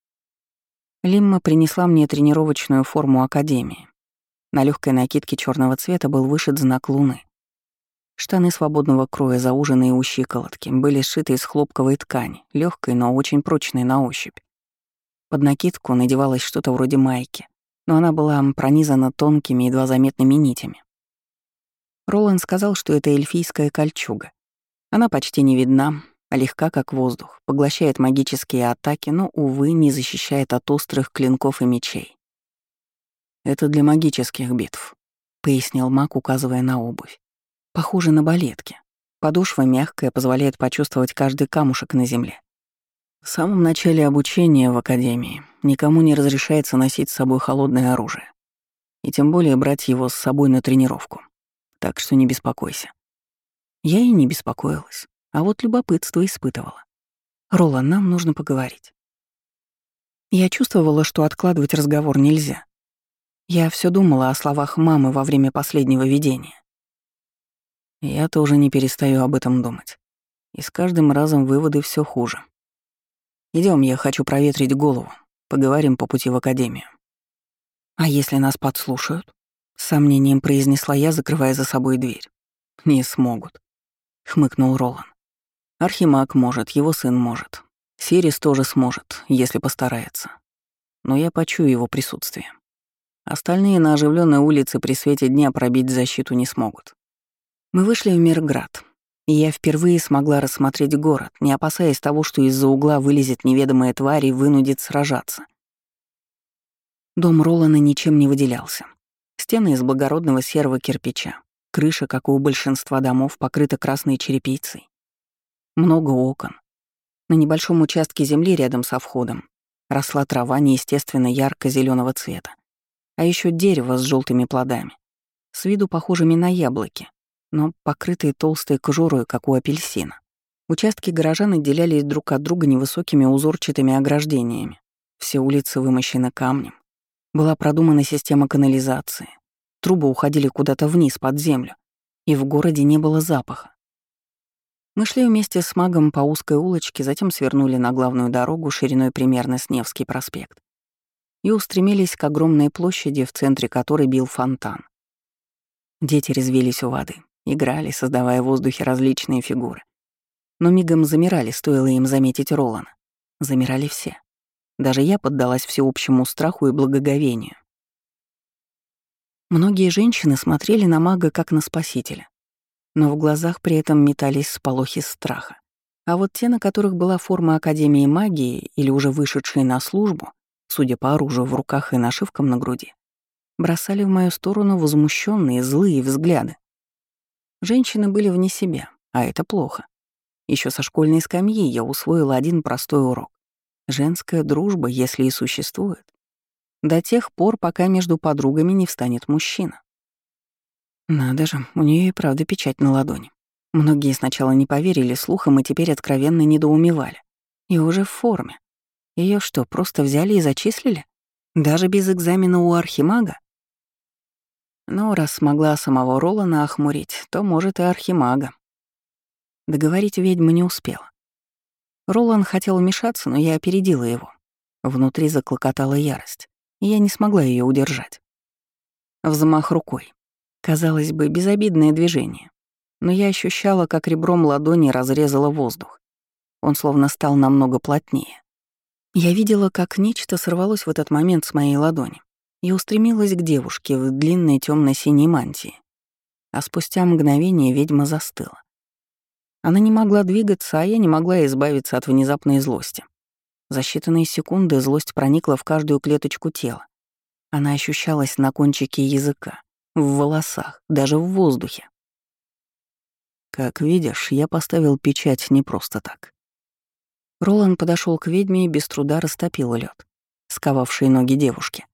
Лимма принесла мне тренировочную форму академии. На легкой накидке черного цвета был вышит знак луны. Штаны свободного кроя, зауженные у щиколотки, были сшиты из хлопковой ткани, легкой, но очень прочной на ощупь. Под накидку надевалось что-то вроде майки, но она была пронизана тонкими, едва заметными нитями. Ролан сказал, что это эльфийская кольчуга. Она почти не видна, а легка, как воздух, поглощает магические атаки, но, увы, не защищает от острых клинков и мечей. «Это для магических битв», — пояснил маг, указывая на обувь. «Похоже на балетки. Подошва мягкая, позволяет почувствовать каждый камушек на земле. В самом начале обучения в академии никому не разрешается носить с собой холодное оружие, и тем более брать его с собой на тренировку. Так что не беспокойся». Я и не беспокоилась, а вот любопытство испытывала. «Ролан, нам нужно поговорить». Я чувствовала, что откладывать разговор нельзя. Я все думала о словах мамы во время последнего видения. Я тоже не перестаю об этом думать. И с каждым разом выводы все хуже. Идем, я хочу проветрить голову. Поговорим по пути в академию. А если нас подслушают? С сомнением произнесла я, закрывая за собой дверь. Не смогут, хмыкнул Ролан. Архимаг может, его сын может. Сирис тоже сможет, если постарается. Но я почую его присутствие. Остальные на оживленной улице при свете дня пробить защиту не смогут. Мы вышли в Мирград, и я впервые смогла рассмотреть город, не опасаясь того, что из-за угла вылезет неведомая тварь и вынудит сражаться. Дом Ролана ничем не выделялся. Стены из благородного серого кирпича, крыша, как у большинства домов, покрыта красной черепицей. Много окон. На небольшом участке земли рядом со входом росла трава неестественно ярко-зеленого цвета, а еще дерево с желтыми плодами, с виду похожими на яблоки, но покрытые толстой кожурой, как у апельсина. Участки горожан отделялись друг от друга невысокими узорчатыми ограждениями. Все улицы вымощены камнем. Была продумана система канализации. Трубы уходили куда-то вниз, под землю, и в городе не было запаха. Мы шли вместе с магом по узкой улочке, затем свернули на главную дорогу шириной примерно с Невский проспект и устремились к огромной площади, в центре которой бил фонтан. Дети резвились у воды, играли, создавая в воздухе различные фигуры. Но мигом замирали, стоило им заметить Ролана. Замирали все. Даже я поддалась всеобщему страху и благоговению. Многие женщины смотрели на мага как на спасителя, но в глазах при этом метались сполохи страха. А вот те, на которых была форма Академии магии или уже вышедшие на службу, судя по оружию в руках и нашивкам на груди, бросали в мою сторону возмущенные, злые взгляды. Женщины были вне себя, а это плохо. Еще со школьной скамьи я усвоила один простой урок. Женская дружба, если и существует, до тех пор, пока между подругами не встанет мужчина. Надо же, у нее и правда печать на ладони. Многие сначала не поверили слухам и теперь откровенно недоумевали. И уже в форме. Ее что, просто взяли и зачислили? Даже без экзамена у архимага? Но раз смогла самого Ролана охмурить, то, может, и архимага. Договорить ведьма не успела. Ролан хотел вмешаться, но я опередила его. Внутри заклокотала ярость, и я не смогла ее удержать. Взмах рукой. Казалось бы, безобидное движение. Но я ощущала, как ребром ладони разрезало воздух. Он словно стал намного плотнее. Я видела, как нечто сорвалось в этот момент с моей ладони и устремилось к девушке в длинной темно-синей мантии. А спустя мгновение ведьма застыла. Она не могла двигаться, а я не могла избавиться от внезапной злости. За считанные секунды злость проникла в каждую клеточку тела. Она ощущалась на кончике языка, в волосах, даже в воздухе. Как видишь, я поставил печать не просто так. Ролан подошел к ведьме и без труда растопил лед, сковавший ноги девушки.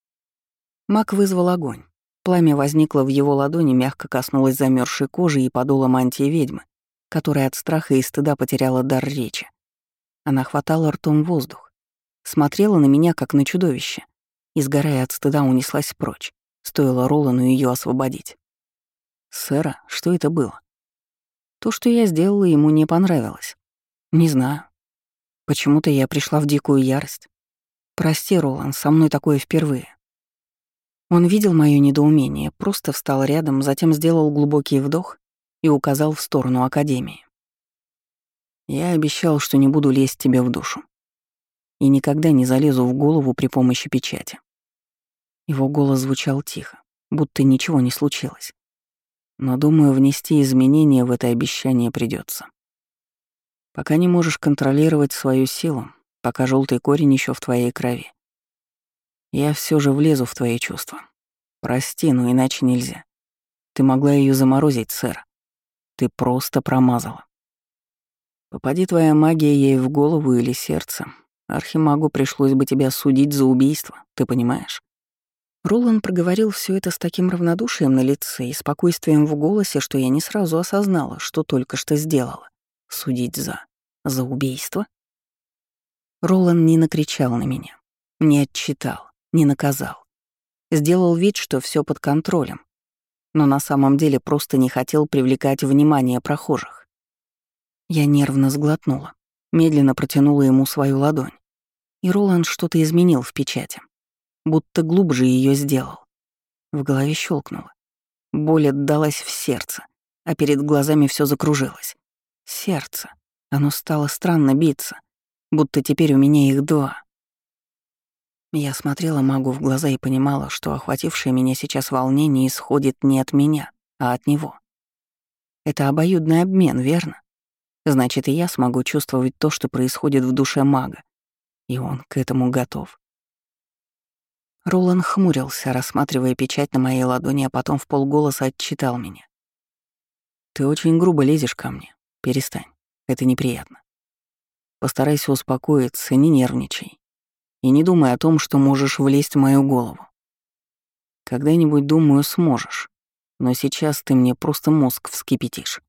Маг вызвал огонь. Пламя возникло в его ладони, мягко коснулось замерзшей кожи и подола мантии ведьмы, которая от страха и стыда потеряла дар речи. Она хватала ртом воздух, смотрела на меня, как на чудовище, и, сгорая от стыда, унеслась прочь. Стоило Ролану ее освободить. «Сэра, что это было?» То, что я сделала, ему не понравилось. Не знаю. Почему-то я пришла в дикую ярость. Прости, Ролан, со мной такое впервые. Он видел моё недоумение, просто встал рядом, затем сделал глубокий вдох и указал в сторону Академии. Я обещал, что не буду лезть тебе в душу. И никогда не залезу в голову при помощи печати. Его голос звучал тихо, будто ничего не случилось. Но, думаю, внести изменения в это обещание придется. Пока не можешь контролировать свою силу, пока желтый корень еще в твоей крови, я все же влезу в твои чувства. Прости, но иначе нельзя. Ты могла ее заморозить, сэр. Ты просто промазала. Попади твоя магия ей в голову или сердце, архимагу пришлось бы тебя судить за убийство, ты понимаешь? Ролан проговорил все это с таким равнодушием на лице и спокойствием в голосе, что я не сразу осознала, что только что сделала. Судить за убийство? Ролан не накричал на меня, не отчитал, не наказал. Сделал вид, что все под контролем, но на самом деле просто не хотел привлекать внимание прохожих. Я нервно сглотнула, медленно протянула ему свою ладонь, и Ролан что-то изменил в печати, будто глубже ее сделал. В голове щелкнуло. Боль отдалась в сердце, а перед глазами все закружилось. Сердце. Оно стало странно биться, будто теперь у меня их два. Я смотрела магу в глаза и понимала, что охватившее меня сейчас волнение исходит не от меня, а от него. Это обоюдный обмен, верно? Значит, и я смогу чувствовать то, что происходит в душе мага. И он к этому готов. Ролан хмурился, рассматривая печать на моей ладони, а потом вполголоса отчитал меня. «Ты очень грубо лезешь ко мне. Перестань. Это неприятно. Постарайся успокоиться, не нервничай. И не думай о том, что можешь влезть в мою голову. Когда-нибудь, думаю, сможешь. Но сейчас ты мне просто мозг вскипятишь».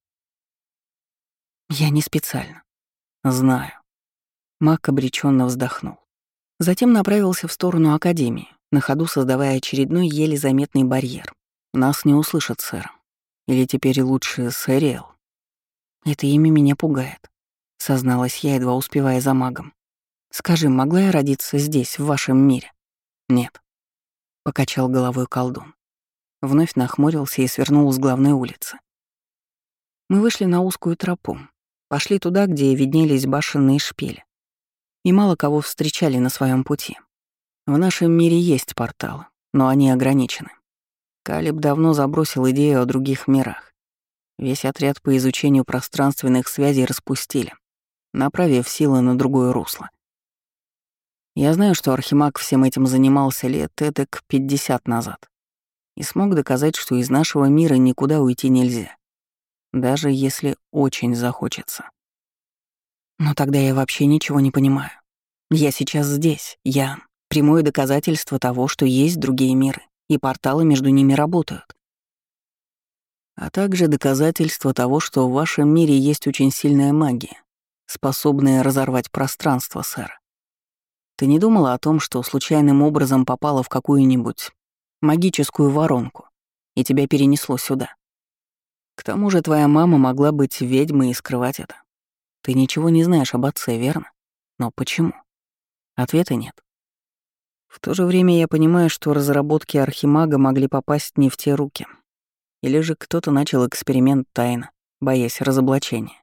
Я не специально. Знаю. Маг обреченно вздохнул. Затем направился в сторону Академии, на ходу создавая очередной еле заметный барьер. Нас не услышат, сэр. Или теперь лучше Сэриэл. Это имя меня пугает, созналась я, едва успевая за магом. Скажи, могла я родиться здесь, в вашем мире? Нет. Покачал головой колдун. Вновь нахмурился и свернул с главной улицы. Мы вышли на узкую тропу, пошли туда, где виднелись башенные шпили. И мало кого встречали на своем пути. В нашем мире есть порталы, но они ограничены. Калиб давно забросил идею о других мирах. Весь отряд по изучению пространственных связей распустили, направив силы на другое русло. Я знаю, что Архимаг всем этим занимался лет эдак 50 назад и смог доказать, что из нашего мира никуда уйти нельзя, даже если очень захочется. Но тогда я вообще ничего не понимаю. Я сейчас здесь, я — прямое доказательство того, что есть другие миры, и порталы между ними работают. А также доказательство того, что в вашем мире есть очень сильная магия, способные разорвать пространство, сэр. Ты не думала о том, что случайным образом попала в какую-нибудь магическую воронку, и тебя перенесло сюда? К тому же твоя мама могла быть ведьмой и скрывать это. Ты ничего не знаешь об отце, верно? Но почему? Ответа нет. В то же время я понимаю, что разработки Архимага могли попасть не в те руки. Или же кто-то начал эксперимент тайно, боясь разоблачения.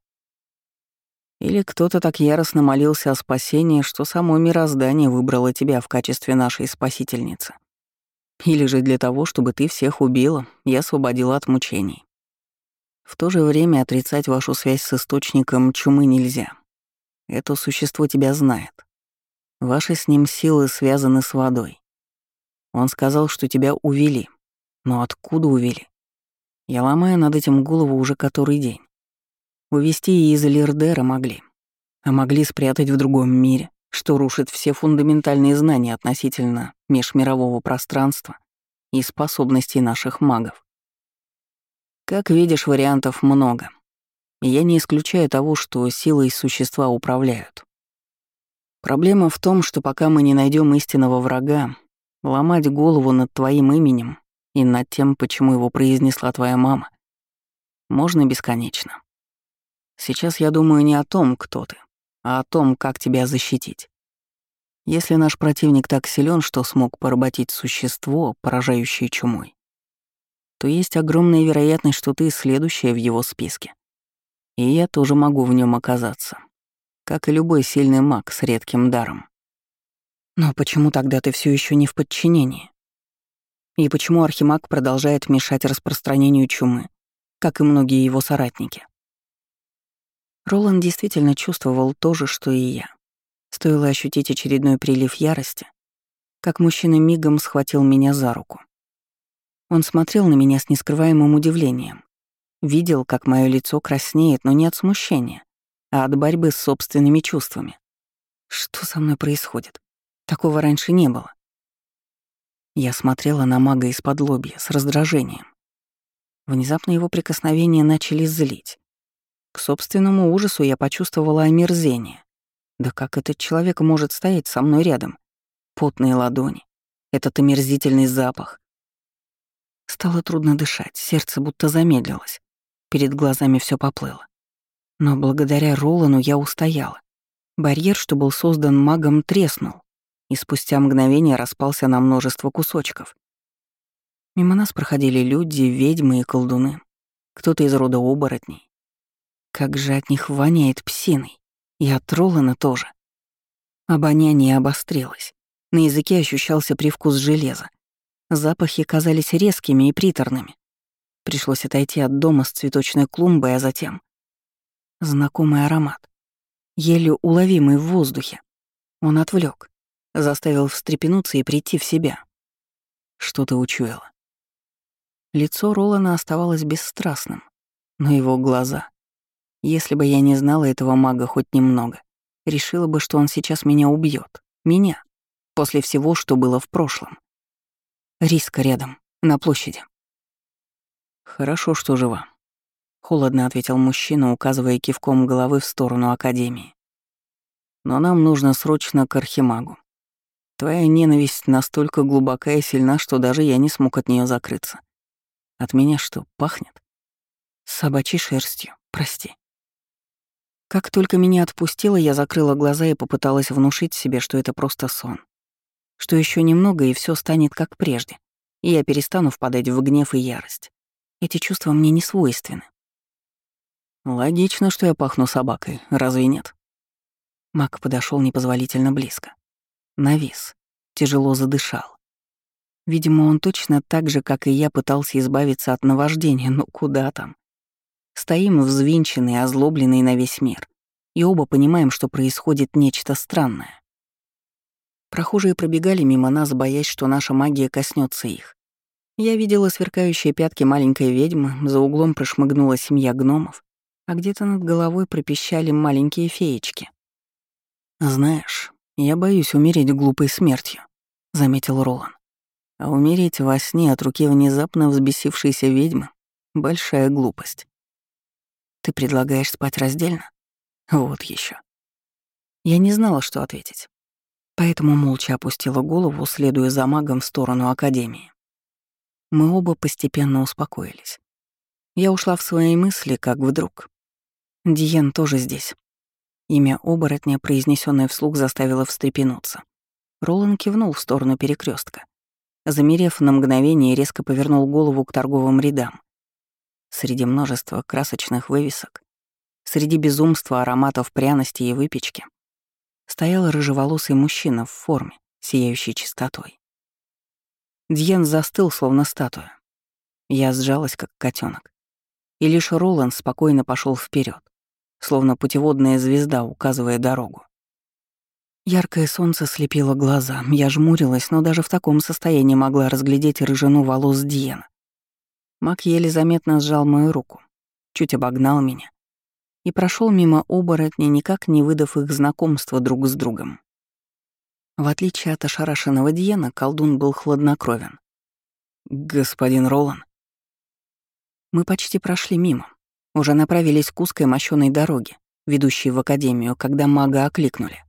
Или кто-то так яростно молился о спасении, что само мироздание выбрало тебя в качестве нашей спасительницы. Или же для того, чтобы ты всех убила и освободила от мучений. В то же время отрицать вашу связь с источником чумы нельзя. Это существо тебя знает. Ваши с ним силы связаны с водой. Он сказал, что тебя увели. Но откуда увели? Я ломаю над этим голову уже который день. Увести из Лирдера могли. А могли спрятать в другом мире, что рушит все фундаментальные знания относительно межмирового пространства и способностей наших магов. Как видишь, вариантов много. И я не исключаю того, что силой существа управляют. Проблема в том, что пока мы не найдем истинного врага, ломать голову над твоим именем и над тем, почему его произнесла твоя мама, можно бесконечно. Сейчас я думаю не о том, кто ты, а о том, как тебя защитить. Если наш противник так силен, что смог поработить существо, поражающее чумой, то есть огромная вероятность, что ты следующая в его списке. И я тоже могу в нем оказаться, как и любой сильный маг с редким даром. Но почему тогда ты все еще не в подчинении? И почему Архимаг продолжает мешать распространению чумы, как и многие его соратники? Роланд действительно чувствовал то же, что и я. Стоило ощутить очередной прилив ярости, как мужчина мигом схватил меня за руку. Он смотрел на меня с нескрываемым удивлением. Видел, как мое лицо краснеет, но не от смущения, а от борьбы с собственными чувствами. Что со мной происходит? Такого раньше не было. Я смотрела на мага из-под лобья с раздражением. Внезапно его прикосновения начали злить. К собственному ужасу я почувствовала омерзение. Да как этот человек может стоять со мной рядом? Потные ладони, этот омерзительный запах. Стало трудно дышать, сердце будто замедлилось. Перед глазами все поплыло. Но благодаря Ролану я устояла. Барьер, что был создан магом, треснул, и спустя мгновение распался на множество кусочков. Мимо нас проходили люди, ведьмы и колдуны. Кто-то из рода оборотней. Как же от них воняет псиной. И от Ролана тоже. Обоняние обострилось. На языке ощущался привкус железа. Запахи казались резкими и приторными. Пришлось отойти от дома с цветочной клумбой, а затем... Знакомый аромат. Еле уловимый в воздухе. Он отвлек, заставил встрепенуться и прийти в себя. Что-то учуяло. Лицо Ролана оставалось бесстрастным, но его глаза... Если бы я не знала этого мага хоть немного, решила бы, что он сейчас меня убьет. Меня. После всего, что было в прошлом. Риска рядом, на площади. «Хорошо, что жива», — холодно ответил мужчина, указывая кивком головы в сторону Академии. «Но нам нужно срочно к Архимагу. Твоя ненависть настолько глубока и сильна, что даже я не смог от нее закрыться. От меня что, пахнет? Собачьей шерстью, прости». Как только меня отпустило, я закрыла глаза и попыталась внушить себе, что это просто сон. Что еще немного, и все станет как прежде, и я перестану впадать в гнев и ярость. Эти чувства мне не свойственны. Логично, что я пахну собакой, разве нет? Мак подошел непозволительно близко. Навис, тяжело задышал. Видимо, он точно так же, как и я, пытался избавиться от наваждения, но куда там? Стоим взвинченные, озлобленные на весь мир, и оба понимаем, что происходит нечто странное. Прохожие пробегали мимо нас, боясь, что наша магия коснется их. Я видела сверкающие пятки маленькой ведьмы, за углом прошмыгнула семья гномов, а где-то над головой пропищали маленькие феечки. «Знаешь, я боюсь умереть глупой смертью», — заметил Ролан. «А умереть во сне от руки внезапно взбесившейся ведьмы — большая глупость». «Ты предлагаешь спать раздельно?» Вот еще. Я не знала, что ответить, поэтому молча опустила голову, следуя за магом в сторону Академии. Мы оба постепенно успокоились. Я ушла в свои мысли, как вдруг. Диен тоже здесь. Имя оборотня, произнесенное вслух, заставило встрепенуться. Ролан кивнул в сторону перекрестка. Замерев на мгновение, резко повернул голову к торговым рядам. Среди множества красочных вывесок, среди безумства ароматов пряности и выпечки, стоял рыжеволосый мужчина в форме, сияющей чистотой. Дьен застыл, словно статуя. Я сжалась, как котенок. И лишь Роланд спокойно пошел вперед, словно путеводная звезда, указывая дорогу. Яркое солнце слепило глаза, я жмурилась, но даже в таком состоянии могла разглядеть рыжину волос Диена. Маг еле заметно сжал мою руку, чуть обогнал меня и прошел мимо оборотней, никак не выдав их знакомства друг с другом. В отличие от ошарашенного Диена, колдун был хладнокровен. «Господин Ролан». Мы почти прошли мимо, уже направились к узкой мощёной дороге, ведущей в академию, когда мага окликнули.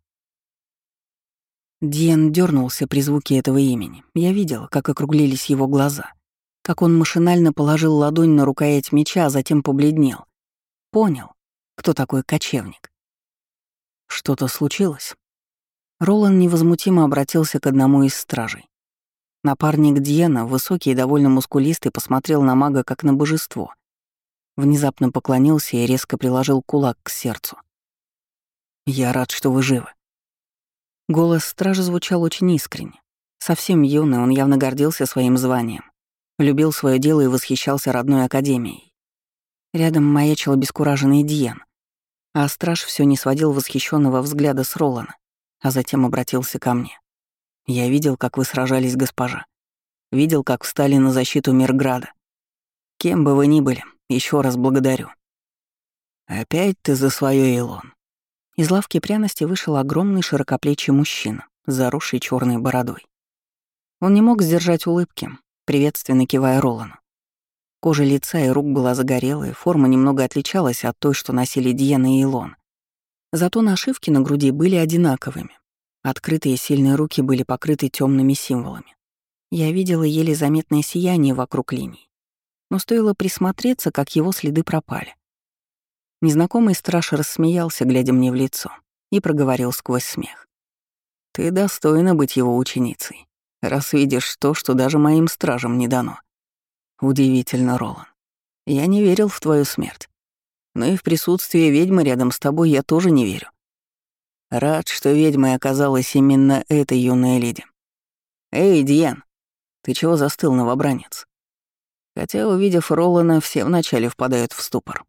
Диен дернулся при звуке этого имени. Я видела, как округлились его глаза, как он машинально положил ладонь на рукоять меча, а затем побледнел. Понял, кто такой кочевник. Что-то случилось? Ролан невозмутимо обратился к одному из стражей. Напарник Диена, высокий и довольно мускулистый, посмотрел на мага как на божество. Внезапно поклонился и резко приложил кулак к сердцу. «Я рад, что вы живы». Голос стража звучал очень искренне. Совсем юный, он явно гордился своим званием, любил свое дело и восхищался родной академией. Рядом маячил обескураженный Диен, а страж все не сводил восхищенного взгляда с Ролана, а затем обратился ко мне. «Я видел, как вы сражались, госпожа. Видел, как встали на защиту Мирграда. Кем бы вы ни были, еще раз благодарю». «Опять ты за свое, Илон». Из лавки пряности вышел огромный широкоплечий мужчина, заросший черной бородой. Он не мог сдержать улыбки, приветственно кивая Ролану. Кожа лица и рук была загорелая, форма немного отличалась от той, что носили Диена и Илон. Зато нашивки на груди были одинаковыми. Открытые сильные руки были покрыты темными символами. Я видела еле заметное сияние вокруг линий. Но стоило присмотреться, как его следы пропали. Незнакомый страж рассмеялся, глядя мне в лицо, и проговорил сквозь смех. «Ты достойна быть его ученицей, раз видишь то, что даже моим стражам не дано. Удивительно, Ролан. Я не верил в твою смерть. Но и в присутствии ведьмы рядом с тобой я тоже не верю. Рад, что ведьмой оказалась именно эта юная леди. Эй, Диен, ты чего застыл, новобранец?» Хотя, увидев Ролана, все вначале впадают в ступор.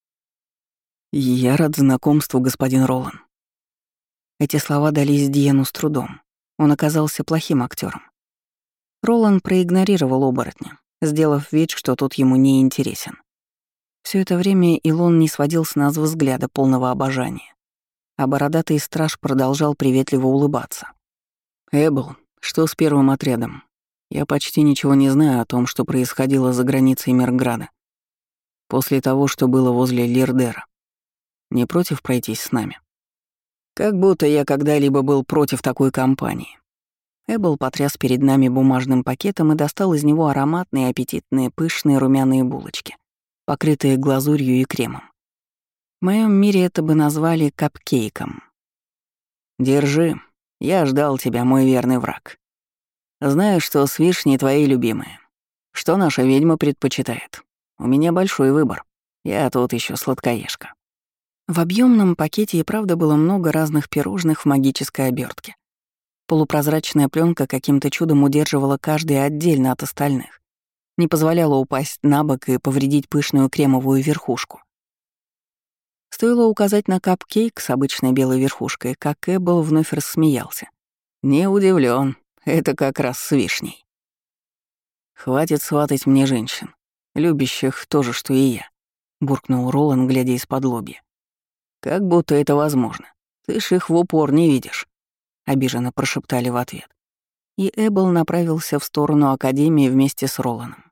«Я рад знакомству, господин Ролан». Эти слова дались Диену с трудом. Он оказался плохим актером. Ролан проигнорировал оборотня, сделав вид, что тот ему не интересен. Все это время Илон не сводил с нас взгляда полного обожания, а бородатый страж продолжал приветливо улыбаться. «Эбл, что с первым отрядом? Я почти ничего не знаю о том, что происходило за границей Мирграда. После того, что было возле Лирдера. Не против пройтись с нами?» Как будто я когда-либо был против такой компании. Эбл потряс перед нами бумажным пакетом и достал из него ароматные, аппетитные, пышные румяные булочки, покрытые глазурью и кремом. В моем мире это бы назвали капкейком. «Держи, я ждал тебя, мой верный враг. Знаю, что с вишней твои любимые. Что наша ведьма предпочитает? У меня большой выбор. Я тут еще сладкоежка». В объемном пакете и правда было много разных пирожных в магической обертке. Полупрозрачная пленка каким-то чудом удерживала каждый отдельно от остальных, не позволяла упасть на бок и повредить пышную кремовую верхушку. Стоило указать на капкейк с обычной белой верхушкой, как Эббл вновь рассмеялся. «Не удивлен, это как раз с вишней. Хватит сватать мне женщин, любящих то же, что и я», — буркнул Ролан, глядя из-под лобья. «Как будто это возможно. Ты ж их в упор не видишь», — обиженно прошептали в ответ. И Эббл направился в сторону Академии вместе с Роланом.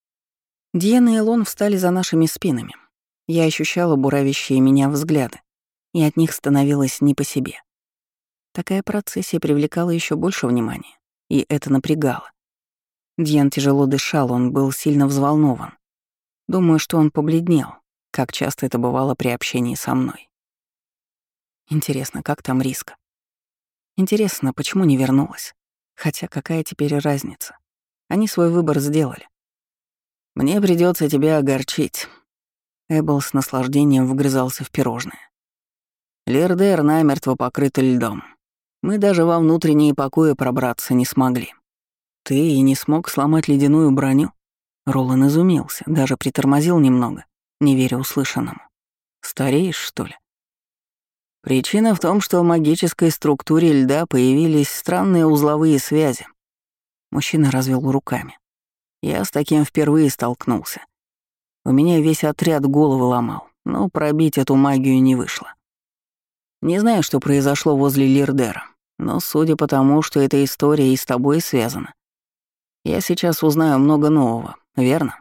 Диен и Илон встали за нашими спинами. Я ощущала буравящие меня взгляды, и от них становилось не по себе. Такая процессия привлекала еще больше внимания, и это напрягало. Дьен тяжело дышал, он был сильно взволнован. Думаю, что он побледнел, как часто это бывало при общении со мной. Интересно, как там Риска? Интересно, почему не вернулась? Хотя какая теперь разница? Они свой выбор сделали. «Мне придется тебя огорчить». Эббл с наслаждением вгрызался в пирожное. Лирдер намертво покрыт льдом. Мы даже во внутренние покои пробраться не смогли. Ты и не смог сломать ледяную броню? Ролан изумился, даже притормозил немного, не веря услышанному. Стареешь, что ли? Причина в том, что в магической структуре льда появились странные узловые связи. Мужчина развел руками. Я с таким впервые столкнулся. У меня весь отряд головы ломал, но пробить эту магию не вышло. Не знаю, что произошло возле Лирдера, но судя по тому, что эта история и с тобой связана, я сейчас узнаю много нового, верно?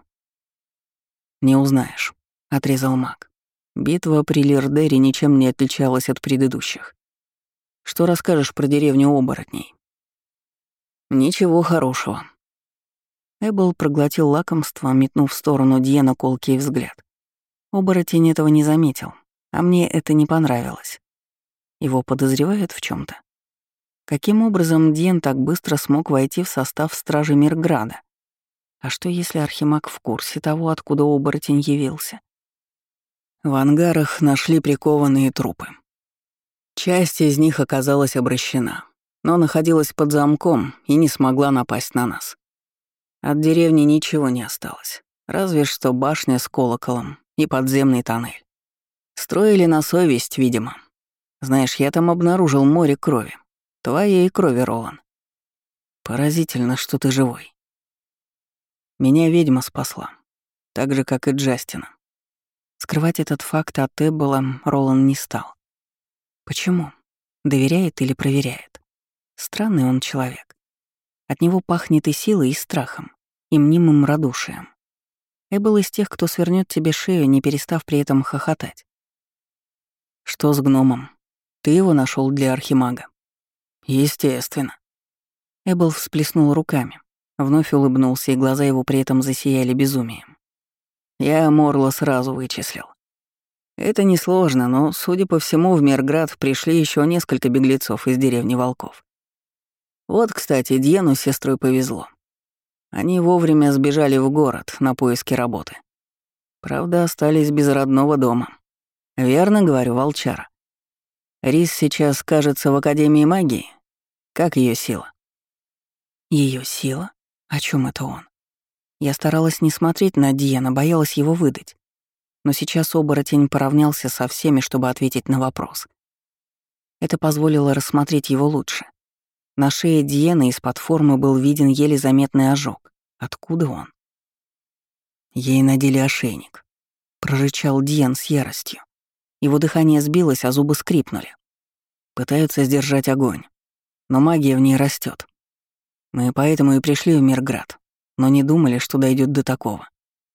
Не узнаешь, отрезал маг. Битва при Лирдере ничем не отличалась от предыдущих. Что расскажешь про деревню оборотней? Ничего хорошего. Эббл проглотил лакомство, метнув в сторону Дьена колкий взгляд. Оборотень этого не заметил, а мне это не понравилось. Его подозревают в чем то. Каким образом Дьен так быстро смог войти в состав стражи Мирграда? А что, если Архимаг в курсе того, откуда оборотень явился? В ангарах нашли прикованные трупы. Часть из них оказалась обращена, но находилась под замком и не смогла напасть на нас. От деревни ничего не осталось, разве что башня с колоколом и подземный тоннель. Строили на совесть, видимо. Знаешь, я там обнаружил море крови. Твоей крови, Ролан. Поразительно, что ты живой. Меня ведьма спасла, так же, как и Джастина. Скрывать этот факт от Эббола Ролан не стал. Почему? Доверяет или проверяет? Странный он человек. От него пахнет и силой, и страхом, и мнимым радушием. Эббол из тех, кто свернет тебе шею, не перестав при этом хохотать. Что с гномом? Ты его нашел для архимага? Естественно. Эббол всплеснул руками, вновь улыбнулся, и глаза его при этом засияли безумием. Я Морла сразу вычислил. Это несложно, но, судя по всему, в Мирград пришли еще несколько беглецов из деревни Волков. Вот, кстати, Дьену с сестрой повезло. Они вовремя сбежали в город на поиски работы. Правда, остались без родного дома. Верно говорю, волчара. Рис сейчас, кажется, в Академии магии. Как ее сила? Ее сила? О чем это он? Я старалась не смотреть на Диана, боялась его выдать. Но сейчас оборотень поравнялся со всеми, чтобы ответить на вопрос. Это позволило рассмотреть его лучше. На шее Диена из-под формы был виден еле заметный ожог. Откуда он? Ей надели ошейник. Прорычал Диен с яростью. Его дыхание сбилось, а зубы скрипнули. Пытаются сдержать огонь. Но магия в ней растет. Мы поэтому и пришли в Мирград, но не думали, что дойдет до такого.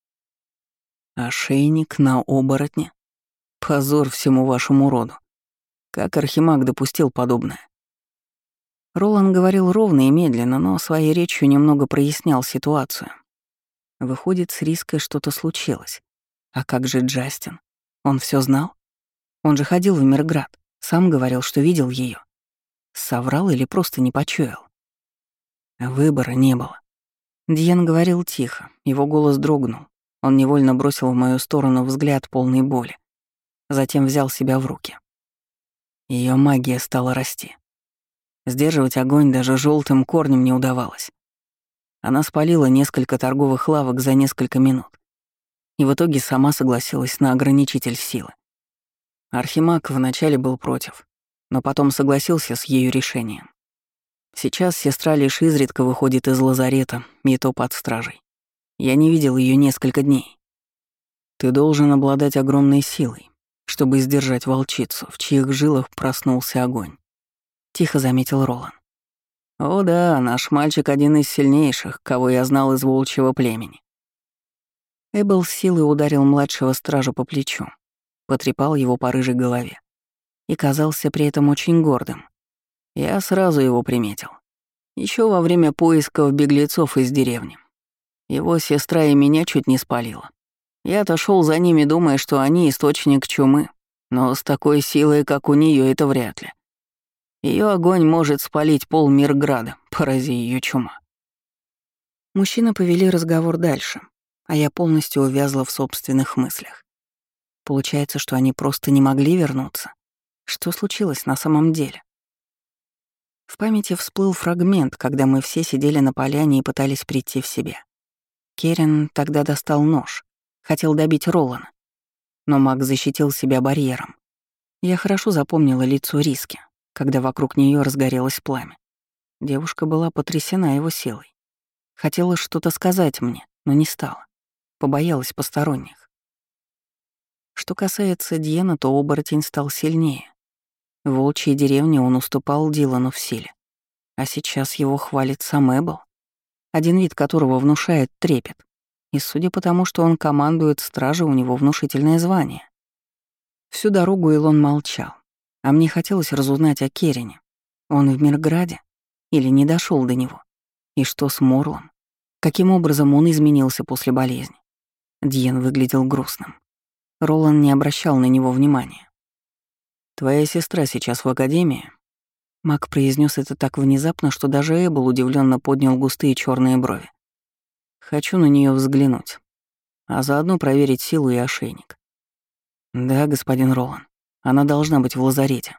Ошейник на оборотне? Позор всему вашему роду. Как архимаг допустил подобное? Ролан говорил ровно и медленно, но своей речью немного прояснял ситуацию. Выходит, с Риской что-то случилось. А как же Джастин? Он все знал? Он же ходил в Мирград, сам говорил, что видел ее. Соврал или просто не почуял? Выбора не было. Дьен говорил тихо, его голос дрогнул. Он невольно бросил в мою сторону взгляд полной боли. Затем взял себя в руки. Ее магия стала расти. Сдерживать огонь даже желтым корнем не удавалось. Она спалила несколько торговых лавок за несколько минут. И в итоге сама согласилась на ограничитель силы. Архимаг вначале был против, но потом согласился с ее решением. Сейчас сестра лишь изредка выходит из лазарета, и то под стражей. Я не видел ее несколько дней. Ты должен обладать огромной силой, чтобы сдержать волчицу, в чьих жилах проснулся огонь. Тихо заметил Ролан. О да, наш мальчик один из сильнейших, кого я знал из волчьего племени. Эббл с силой ударил младшего стража по плечу, потрепал его по рыжей голове. и казался при этом очень гордым. Я сразу его приметил. Еще во время поисков беглецов из деревни. Его сестра и меня чуть не спалила. Я отошел за ними, думая, что они источник чумы, но с такой силой, как у нее, это вряд ли. Ее огонь может спалить пол Мирграда, порази ее чума. Мужчины повели разговор дальше, а я полностью увязла в собственных мыслях. Получается, что они просто не могли вернуться. Что случилось на самом деле? В памяти всплыл фрагмент, когда мы все сидели на поляне и пытались прийти в себя. Керен тогда достал нож, хотел добить Ролана, но маг защитил себя барьером. Я хорошо запомнила лицо Риски, когда вокруг нее разгорелось пламя. Девушка была потрясена его силой. Хотела что-то сказать мне, но не стала. Побоялась посторонних. Что касается Дьена, то оборотень стал сильнее. В волчьей деревне он уступал Дилану в силе. А сейчас его хвалит сам Эббл, один вид которого внушает трепет. И судя по тому, что он командует стражей, у него внушительное звание. Всю дорогу Илон молчал, а мне хотелось разузнать о Керене. Он в Мирграде? Или не дошел до него? И что с Морлом? Каким образом он изменился после болезни? Дьен выглядел грустным. Ролан не обращал на него внимания. «Твоя сестра сейчас в академии?» Маг произнес это так внезапно, что даже Эббл удивленно поднял густые черные брови. «Хочу на нее взглянуть, а заодно проверить силу и ошейник». «Да, господин Ролан, она должна быть в лазарете».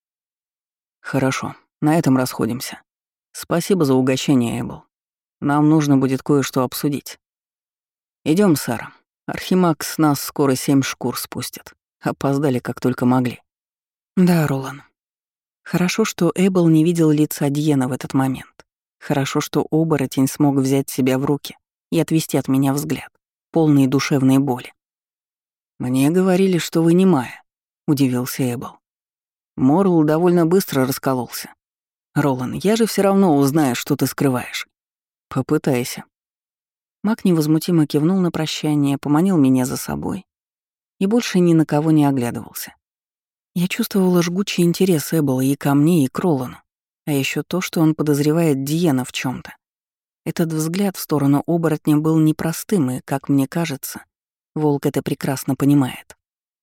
«Хорошо, на этом расходимся. Спасибо за угощение, Эббл. Нам нужно будет кое-что обсудить. Идем, Сара. Архимаг с нас скоро 7 шкур спустит. Опоздали, как только могли». «Да, Ролан. Хорошо, что Эббл не видел лица Дьена в этот момент. Хорошо, что оборотень смог взять себя в руки и отвести от меня взгляд, полный душевной боли. «Мне говорили, что вы немая», — удивился Эббл. Морл довольно быстро раскололся. «Ролан, я же все равно узнаю, что ты скрываешь. Попытайся». Маг невозмутимо кивнул на прощание, поманил меня за собой и больше ни на кого не оглядывался. Я чувствовала жгучий интерес Эббла и ко мне, и к Ролану, а еще то, что он подозревает Диена в чем то. Этот взгляд в сторону оборотня был непростым, и, как мне кажется, волк это прекрасно понимает.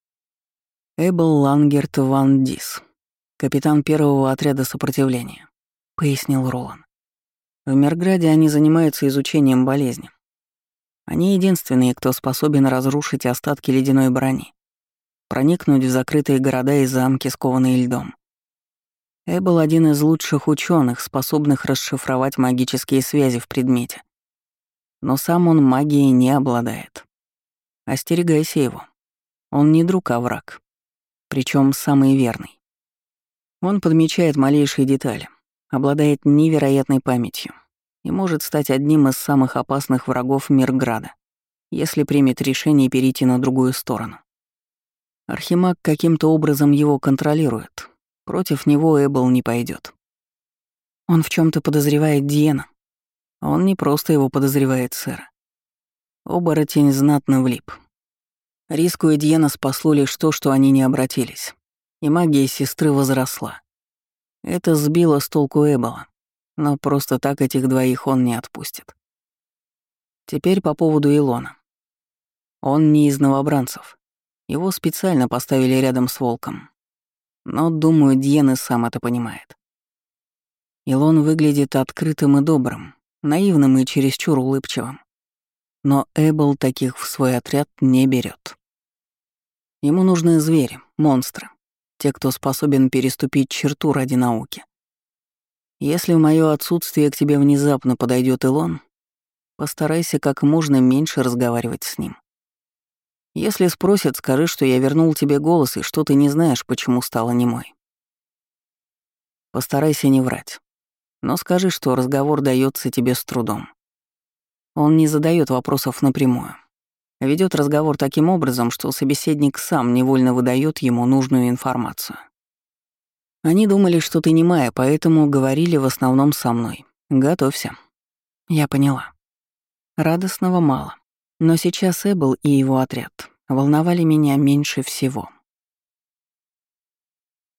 «Эббл Лангерт Ван Дис, капитан первого отряда сопротивления», — пояснил Ролан. «В Мирграде они занимаются изучением болезни. Они единственные, кто способен разрушить остатки ледяной брони, проникнуть в закрытые города и замки, скованные льдом. Эббл — один из лучших ученых, способных расшифровать магические связи в предмете. Но сам он магией не обладает. Остерегайся его. Он не друг, а враг. Причем самый верный. Он подмечает малейшие детали, обладает невероятной памятью и может стать одним из самых опасных врагов Мирграда, если примет решение перейти на другую сторону. Архимаг каким-то образом его контролирует. Против него Эббл не пойдет. Он в чем то подозревает Диена. Он не просто его подозревает, сэр. Оборотень знатно влип. Риску и Диена спасло лишь то, что они не обратились, и магия сестры возросла. Это сбило с толку Эббла, но просто так этих двоих он не отпустит. Теперь по поводу Илона. Он не из новобранцев. Его специально поставили рядом с волком. Но, думаю, Дьен и сам это понимает. Илон выглядит открытым и добрым, наивным и чересчур улыбчивым. Но Эббл таких в свой отряд не берет. Ему нужны звери, монстры, те, кто способен переступить черту ради науки. Если в моё отсутствие к тебе внезапно подойдет Илон, постарайся как можно меньше разговаривать с ним. Если спросят, скажи, что я вернул тебе голос и что ты не знаешь, почему стала немой. Постарайся не врать. Но скажи, что разговор дается тебе с трудом. Он не задает вопросов напрямую. Ведет разговор таким образом, что собеседник сам невольно выдает ему нужную информацию. Они думали, что ты немая, поэтому говорили в основном со мной. Готовься. Я поняла. Радостного мало. Но сейчас Эббл и его отряд волновали меня меньше всего.